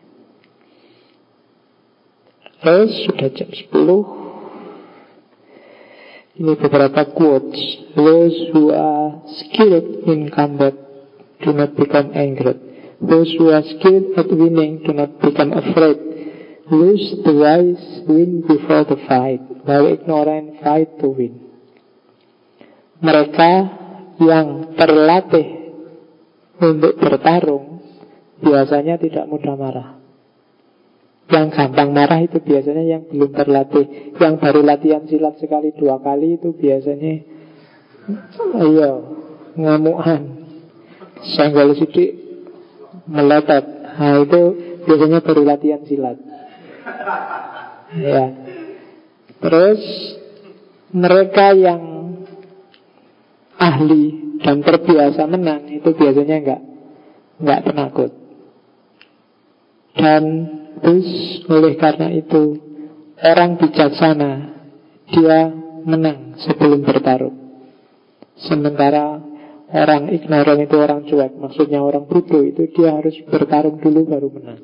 A: Terus sudah jam 10. Ini beberapa quotes. Those who are skilled in combat do not become angry. Those who are skilled at winning do not become afraid. Lose the wise, win before the fight, while ignorant fight to win. Mereka yang terlatih untuk bertarung biasanya tidak mudah marah. Yang gampang marah itu biasanya yang belum terlatih. Yang baru latihan silat sekali 2 kali itu biasanya ayo ngamukan, senggol sidik meletot. Nah itu biasanya baru latihan silat. Ya. Terus mereka yang ahli dan terbiasa menang itu biasanya enggak penakut. Dan terus oleh karena itu orang bijaksana dia menang sebelum bertarung. Sementara orang ignoran itu orang cuek, maksudnya orang bodoh itu dia harus bertarung dulu baru menang.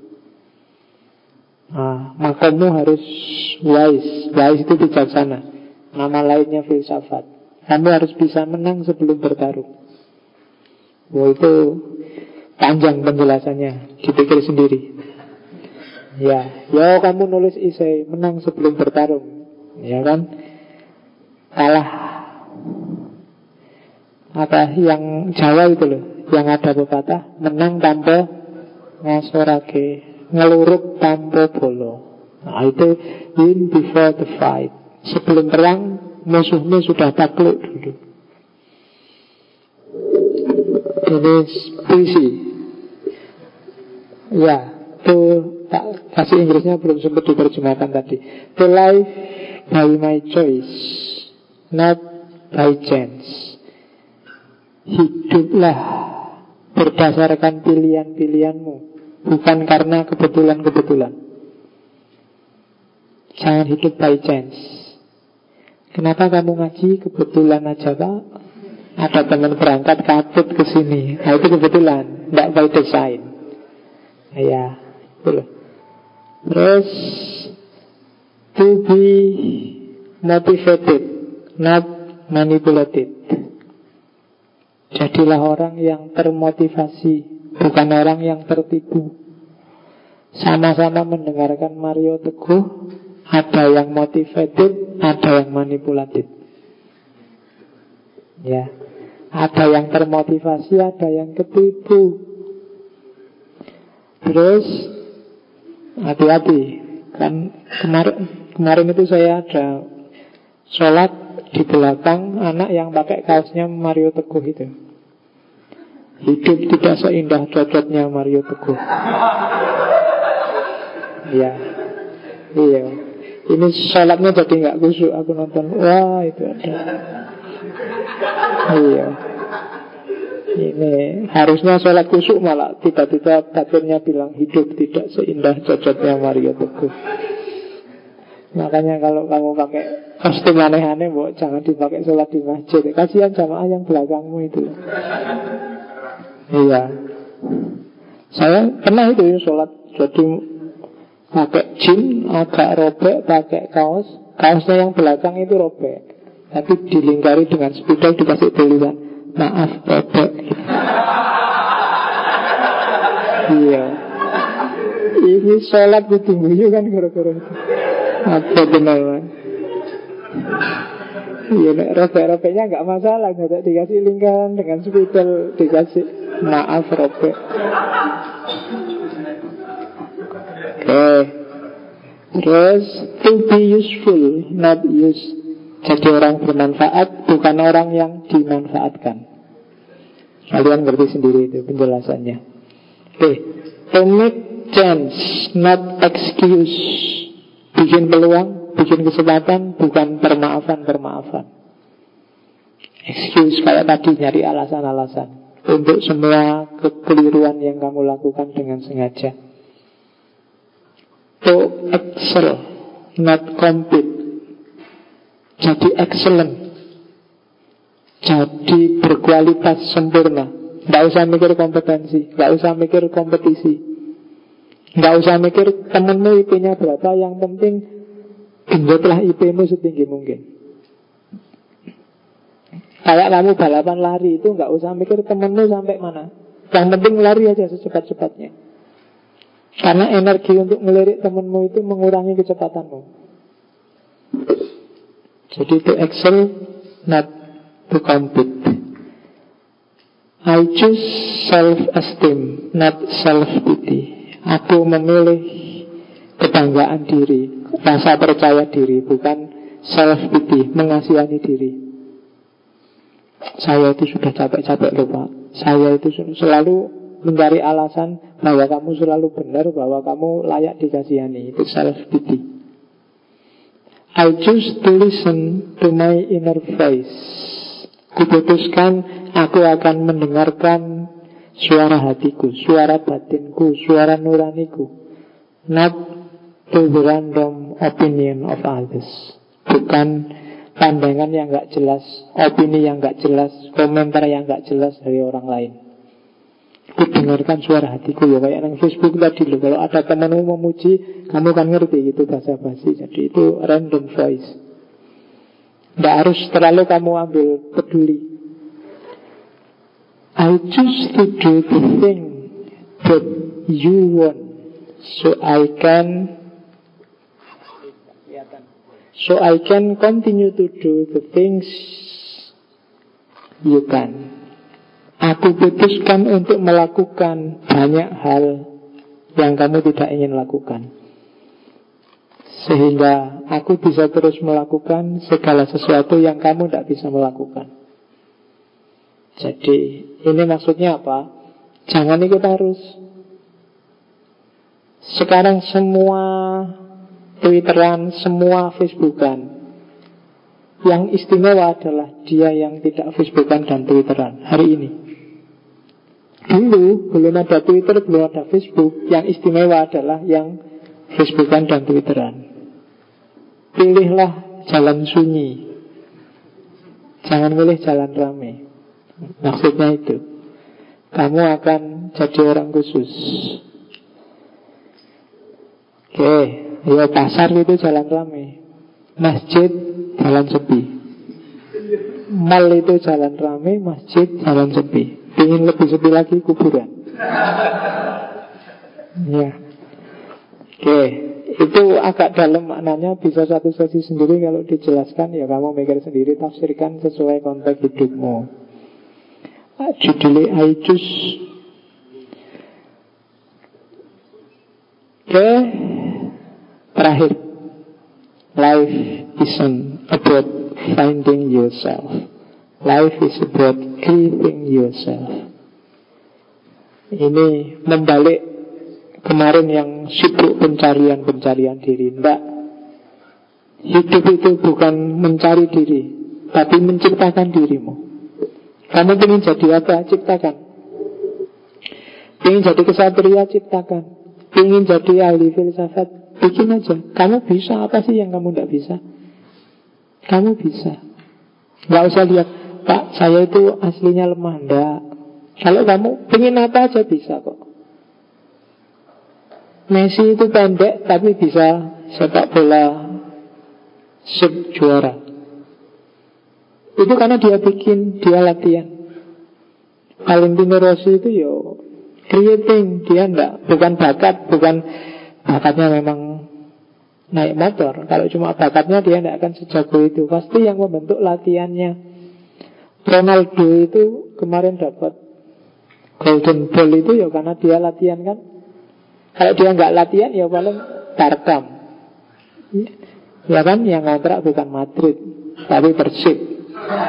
A: Nah, makamu harus wise. Wise itu bijaksana. Nama lainnya filsafat. Kamu harus bisa menang sebelum bertarung. Wah, itu panjang penjelasannya, dipikir sendiri. Ya, kamu nulis esai menang sebelum bertarung, ya kan? Kalah. Apa yang Jawa itu loh, yang ada pepatah menang tanpa ngasorake, ngeluruk tanpa bolo. Nah, itu win before the fight. Sebelum perang musuhnya sudah takluk dulu. Ini puisi. Ya, itu tak kasih Inggrisnya belum sempat diterjemahkan tadi. To live by my choice, not by chance. Hiduplah berdasarkan pilihan-pilihanmu, bukan karena kebetulan-kebetulan. Jangan hidup by chance. Kenapa kamu ngaji? Kebetulan aja Pak. Ada teman berangkat katut ke sini. Nah itu kebetulan, tidak by design. Ya, betul. Terus to be motivated, not manipulated. Jadilah orang yang termotivasi, bukan orang yang tertipu. Sama-sama mendengarkan Mario Teguh, ada yang motivated, ada yang manipulatif. Ya, ada yang termotivasi, ada yang ketipu. Terus hati-hati, kan kemarin itu saya ada sholat di belakang anak yang pakai kaosnya Mario Teguh itu. Hidup tidak seindah cocotnya Mario Teguh. Ya, iya. Ini sholatnya jadi nggak khusyuk. Aku nonton, wah itu ada. Iya. Ini harusnya sholat khusyuk, malah tiba-tiba batinnya bilang hidup tidak seindah cocotnya Mario Teguh. Makanya kalau kamu pakai kostum aneh-aneh, jangan dipakai sholat di masjid. Kasihan jamaah yang belakangmu itu. Iya. Saya pernah itu sholat jadi pakai jin agak robek, pakai kaos. Kaosnya yang belakang itu robek, tapi dilingkari dengan spidol, dikasih tulisan maaf robek. Iya. Ini sholat ditunggu kan gara-gara itu. Apa benar? Iya, robek-robeknya nggak masalah, nggak dikasih lingkaran dengan spidol, dikasih maaf robek. Oke. Terus to be useful, not use. Jadi orang bermanfaat, bukan orang yang dimanfaatkan. Kalian ngerti sendiri itu penjelasannya. Oke. To make chance, not excuse. Bikin peluang, bikin kesempatan bukan permaafan. Excuse kayak tadi, nyari alasan-alasan untuk semua kekeliruan yang kamu lakukan dengan sengaja. To excel, not compete. Jadi excellent, jadi berkualitas sempurna. Nggak usah mikir kompetensi, nggak usah mikir kompetisi, nggak usah mikir temenmu IP-nya berapa. Yang penting genjotlah IP-mu setinggi mungkin. Kayak kamu balapan lari itu nggak usah mikir temenmu sampai mana. Yang penting lari aja secepat-cepatnya. Karena energi untuk ngelirik temenmu itu mengurangi kecepatanmu. Jadi to excel, not to compete. I choose self-esteem, not self-pity. Aku memilih kebanggaan diri, rasa percaya diri, bukan self-pity, mengasihani diri. Saya itu sudah capek-capek loh Pak. Saya itu selalu mencari alasan bahwa kamu selalu benar, bahwa kamu layak dikasihani. Itu self-pity. I choose to listen to my inner voice. Kuputuskan aku akan mendengarkan suara hatiku, suara batinku, suara nuraniku. Not to the random opinion of others. Bukan pandangan yang gak jelas, opini yang gak jelas, komentar yang gak jelas dari orang lain. Kudengarkan suara hatiku, ya kayak yang Facebook tadi loh. Kalau ada temanmu memuji, kamu kan ngerti itu bahasa basi. Jadi itu random voice. Tidak harus terlalu kamu ambil peduli. I choose to do the thing that you want, so I can continue to do the things you can. Aku putuskan untuk melakukan banyak hal yang kamu tidak ingin lakukan, sehingga aku bisa terus melakukan segala sesuatu yang kamu tidak bisa melakukan. Jadi ini maksudnya apa? Jangan ikut arus. Sekarang semua Twitteran, semua Facebookan. Yang istimewa adalah dia yang tidak Facebookan dan Twitteran hari ini. Dulu belum ada Twitter, belum ada Facebook. Yang istimewa adalah yang Facebookan dan Twitteran. Pilihlah jalan sunyi, jangan milih jalan ramai. Maksudnya itu, kamu akan jadi orang khusus. Oke, ya pasar itu jalan ramai, masjid jalan sepi, mall itu jalan ramai, masjid jalan sepi. Ingin lebih sepi lagi, kuburan. Ya. Oke, itu agak dalam maknanya, bisa satu sesi sendiri. Kalau dijelaskan ya kamu mikir sendiri, tafsirkan sesuai konteks hidupmu. Judulnya I choose. Oke, terakhir, life isn't about finding yourself. Life is about creating yourself. Ini membalik kemarin yang sibuk pencarian diri. Tidak. Hidup itu bukan mencari diri, tapi menciptakan dirimu. Kamu ingin jadi apa? Ciptakan. Ingin jadi kesatria? Ciptakan. Ingin jadi ahli filsafat? Bikin aja. Kamu bisa. Apa sih yang kamu tidak bisa? Kamu bisa. Gak usah lihat, Pak, saya itu aslinya lemah. Enggak. Kalau kamu ingin apa aja bisa kok. Messi itu pendek tapi bisa sepak bola juara. Itu karena dia bikin, dia latihan. Valentino Rossi itu yo creating, dia bukan bakat, bukan bakatnya memang naik motor. Kalau cuma bakatnya dia tidak akan sejago itu. Pasti yang membentuk latihannya. Ronaldo itu kemarin dapat Golden Ball itu ya karena dia latihan kan. Kalau dia nggak latihan ya paling Tarkam. Ya kan, yang kontrak bukan Madrid tapi Persib.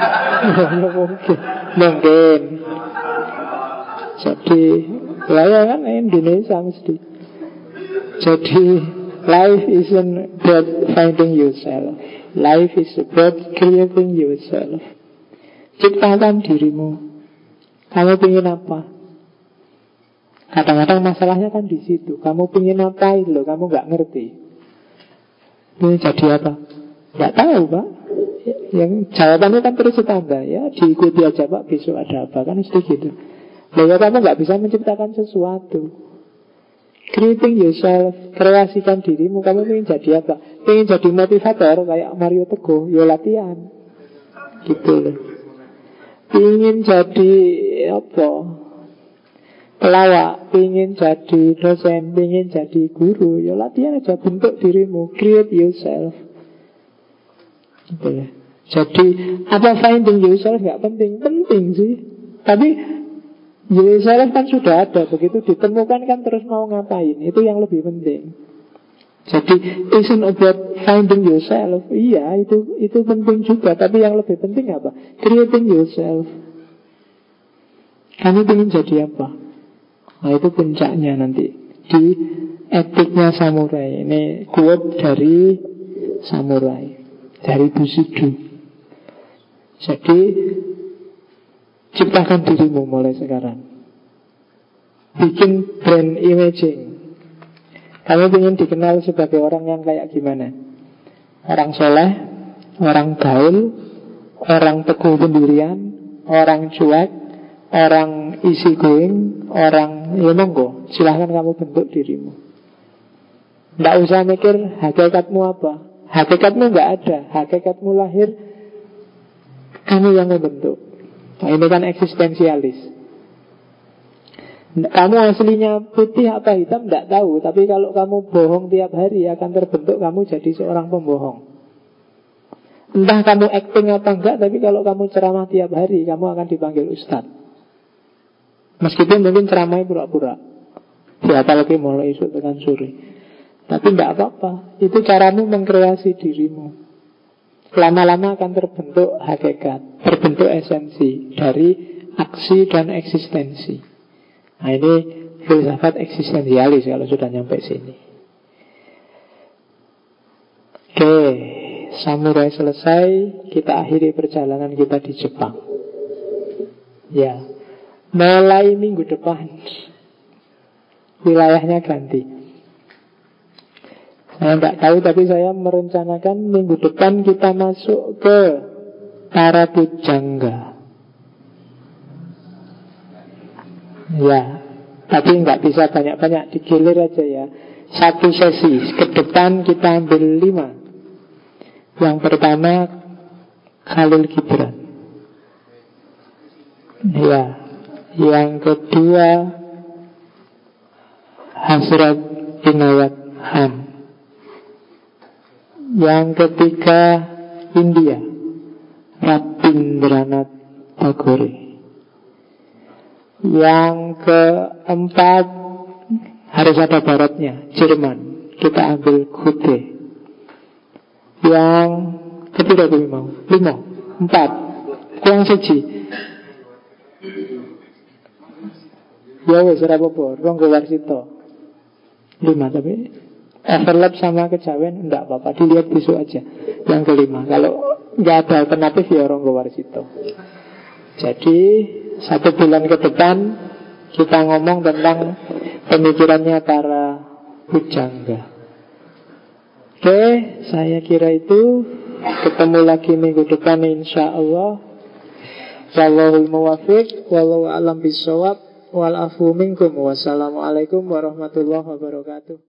A: Mungkin. Jadi ya kan Indonesia mesti. Jadi Life isn't about finding yourself. Life is about creating yourself. Ciptakan dirimu. Kamu ingin apa? Kadang-kadang masalahnya kan di situ. Kamu ingin apa itu loh, kamu nggak ngerti. Ini jadi apa? Nggak tahu, Pak. Yang jawabannya kan terus ditambah. Ya diikuti aja, Pak, besok ada apa. Kan mesti gitu. Lalu kamu nggak bisa menciptakan sesuatu. Creating yourself, kreasikan dirimu. Kamu ingin jadi apa? Ingin jadi motivator kayak Mario Teguh, ya latihan. Gitu loh. Ingin jadi apa? Pelawak, ingin jadi dosen, ingin jadi guru, ya latihan aja, bentuk dirimu, create yourself. Gitu loh. Jadi apa finding yourself gak penting? Penting sih. Tapi yourself kan sudah ada. Begitu ditemukan kan terus mau ngapain. Itu yang lebih penting. Jadi isn't about finding yourself. Iya itu penting juga. Tapi yang lebih penting apa? Creating yourself. Kamu ingin jadi apa? Nah itu puncaknya nanti di etiknya samurai. Ini quote dari samurai, dari Bushido. Jadi ciptakan dirimu mulai sekarang. Bikin brand imaging. Kamu ingin dikenal sebagai orang yang kayak gimana? Orang soleh, orang gaul, orang teguh pendirian, orang cuek, orang easy going, orang ya monggo, silahkan kamu bentuk dirimu. Tidak usah mikir hakikatmu apa. Hakikatmu nggak ada. Hakikatmu lahir, kamu yang membentuk. Nah, ini kan eksistensialis. Kamu aslinya putih apa hitam tidak tahu. Tapi kalau kamu bohong tiap hari, akan terbentuk kamu jadi seorang pembohong. Entah kamu acting apa enggak, tapi kalau kamu ceramah tiap hari, kamu akan dipanggil ustadz. Meskipun mungkin ceramahnya pura-pura, siapa lagi mulai esok tekan sore. Tapi tidak apa-apa. Itu caramu mengkreasi dirimu. Lama-lama akan terbentuk hakikat, terbentuk esensi dari aksi dan eksistensi. Nah ini filsafat eksistensialis kalau sudah nyampe sini. Oke, samurai selesai. Kita akhiri perjalanan kita di Jepang. Ya, mulai minggu depan wilayahnya ganti. Saya tidak tahu, tapi saya merencanakan minggu depan kita masuk ke Parapujangga. Ya, tapi nggak bisa banyak-banyak, digilir aja ya. Satu sesi, ke depan kita ambil 5. Yang pertama Khalil Gibran. Ya, yang kedua Hasrat Inayat Han. Yang ketiga India, Rabindranath Tagore. Yang keempat harus ada baratnya, Jerman. Kita ambil Goethe. Yang ketiga lima, 4 kurang siji. Ya wes ora apa-apa, Ronggo Warsito 5 tapi overlap sama kejawen enggak apa-apa, dilihat besok aja. Yang kelima, kalau nggak ada alternatif ya Ronggo Warsito. Jadi 1 bulan ke depan kita ngomong tentang pemikirannya para pujangga. Oke, saya kira itu. Ketemu lagi minggu depan insya Allah. Wallahul muwaffiq, wallahu a'lam bishawab, wal afu minkum. Wassalamualaikum warahmatullahi wabarakatuh.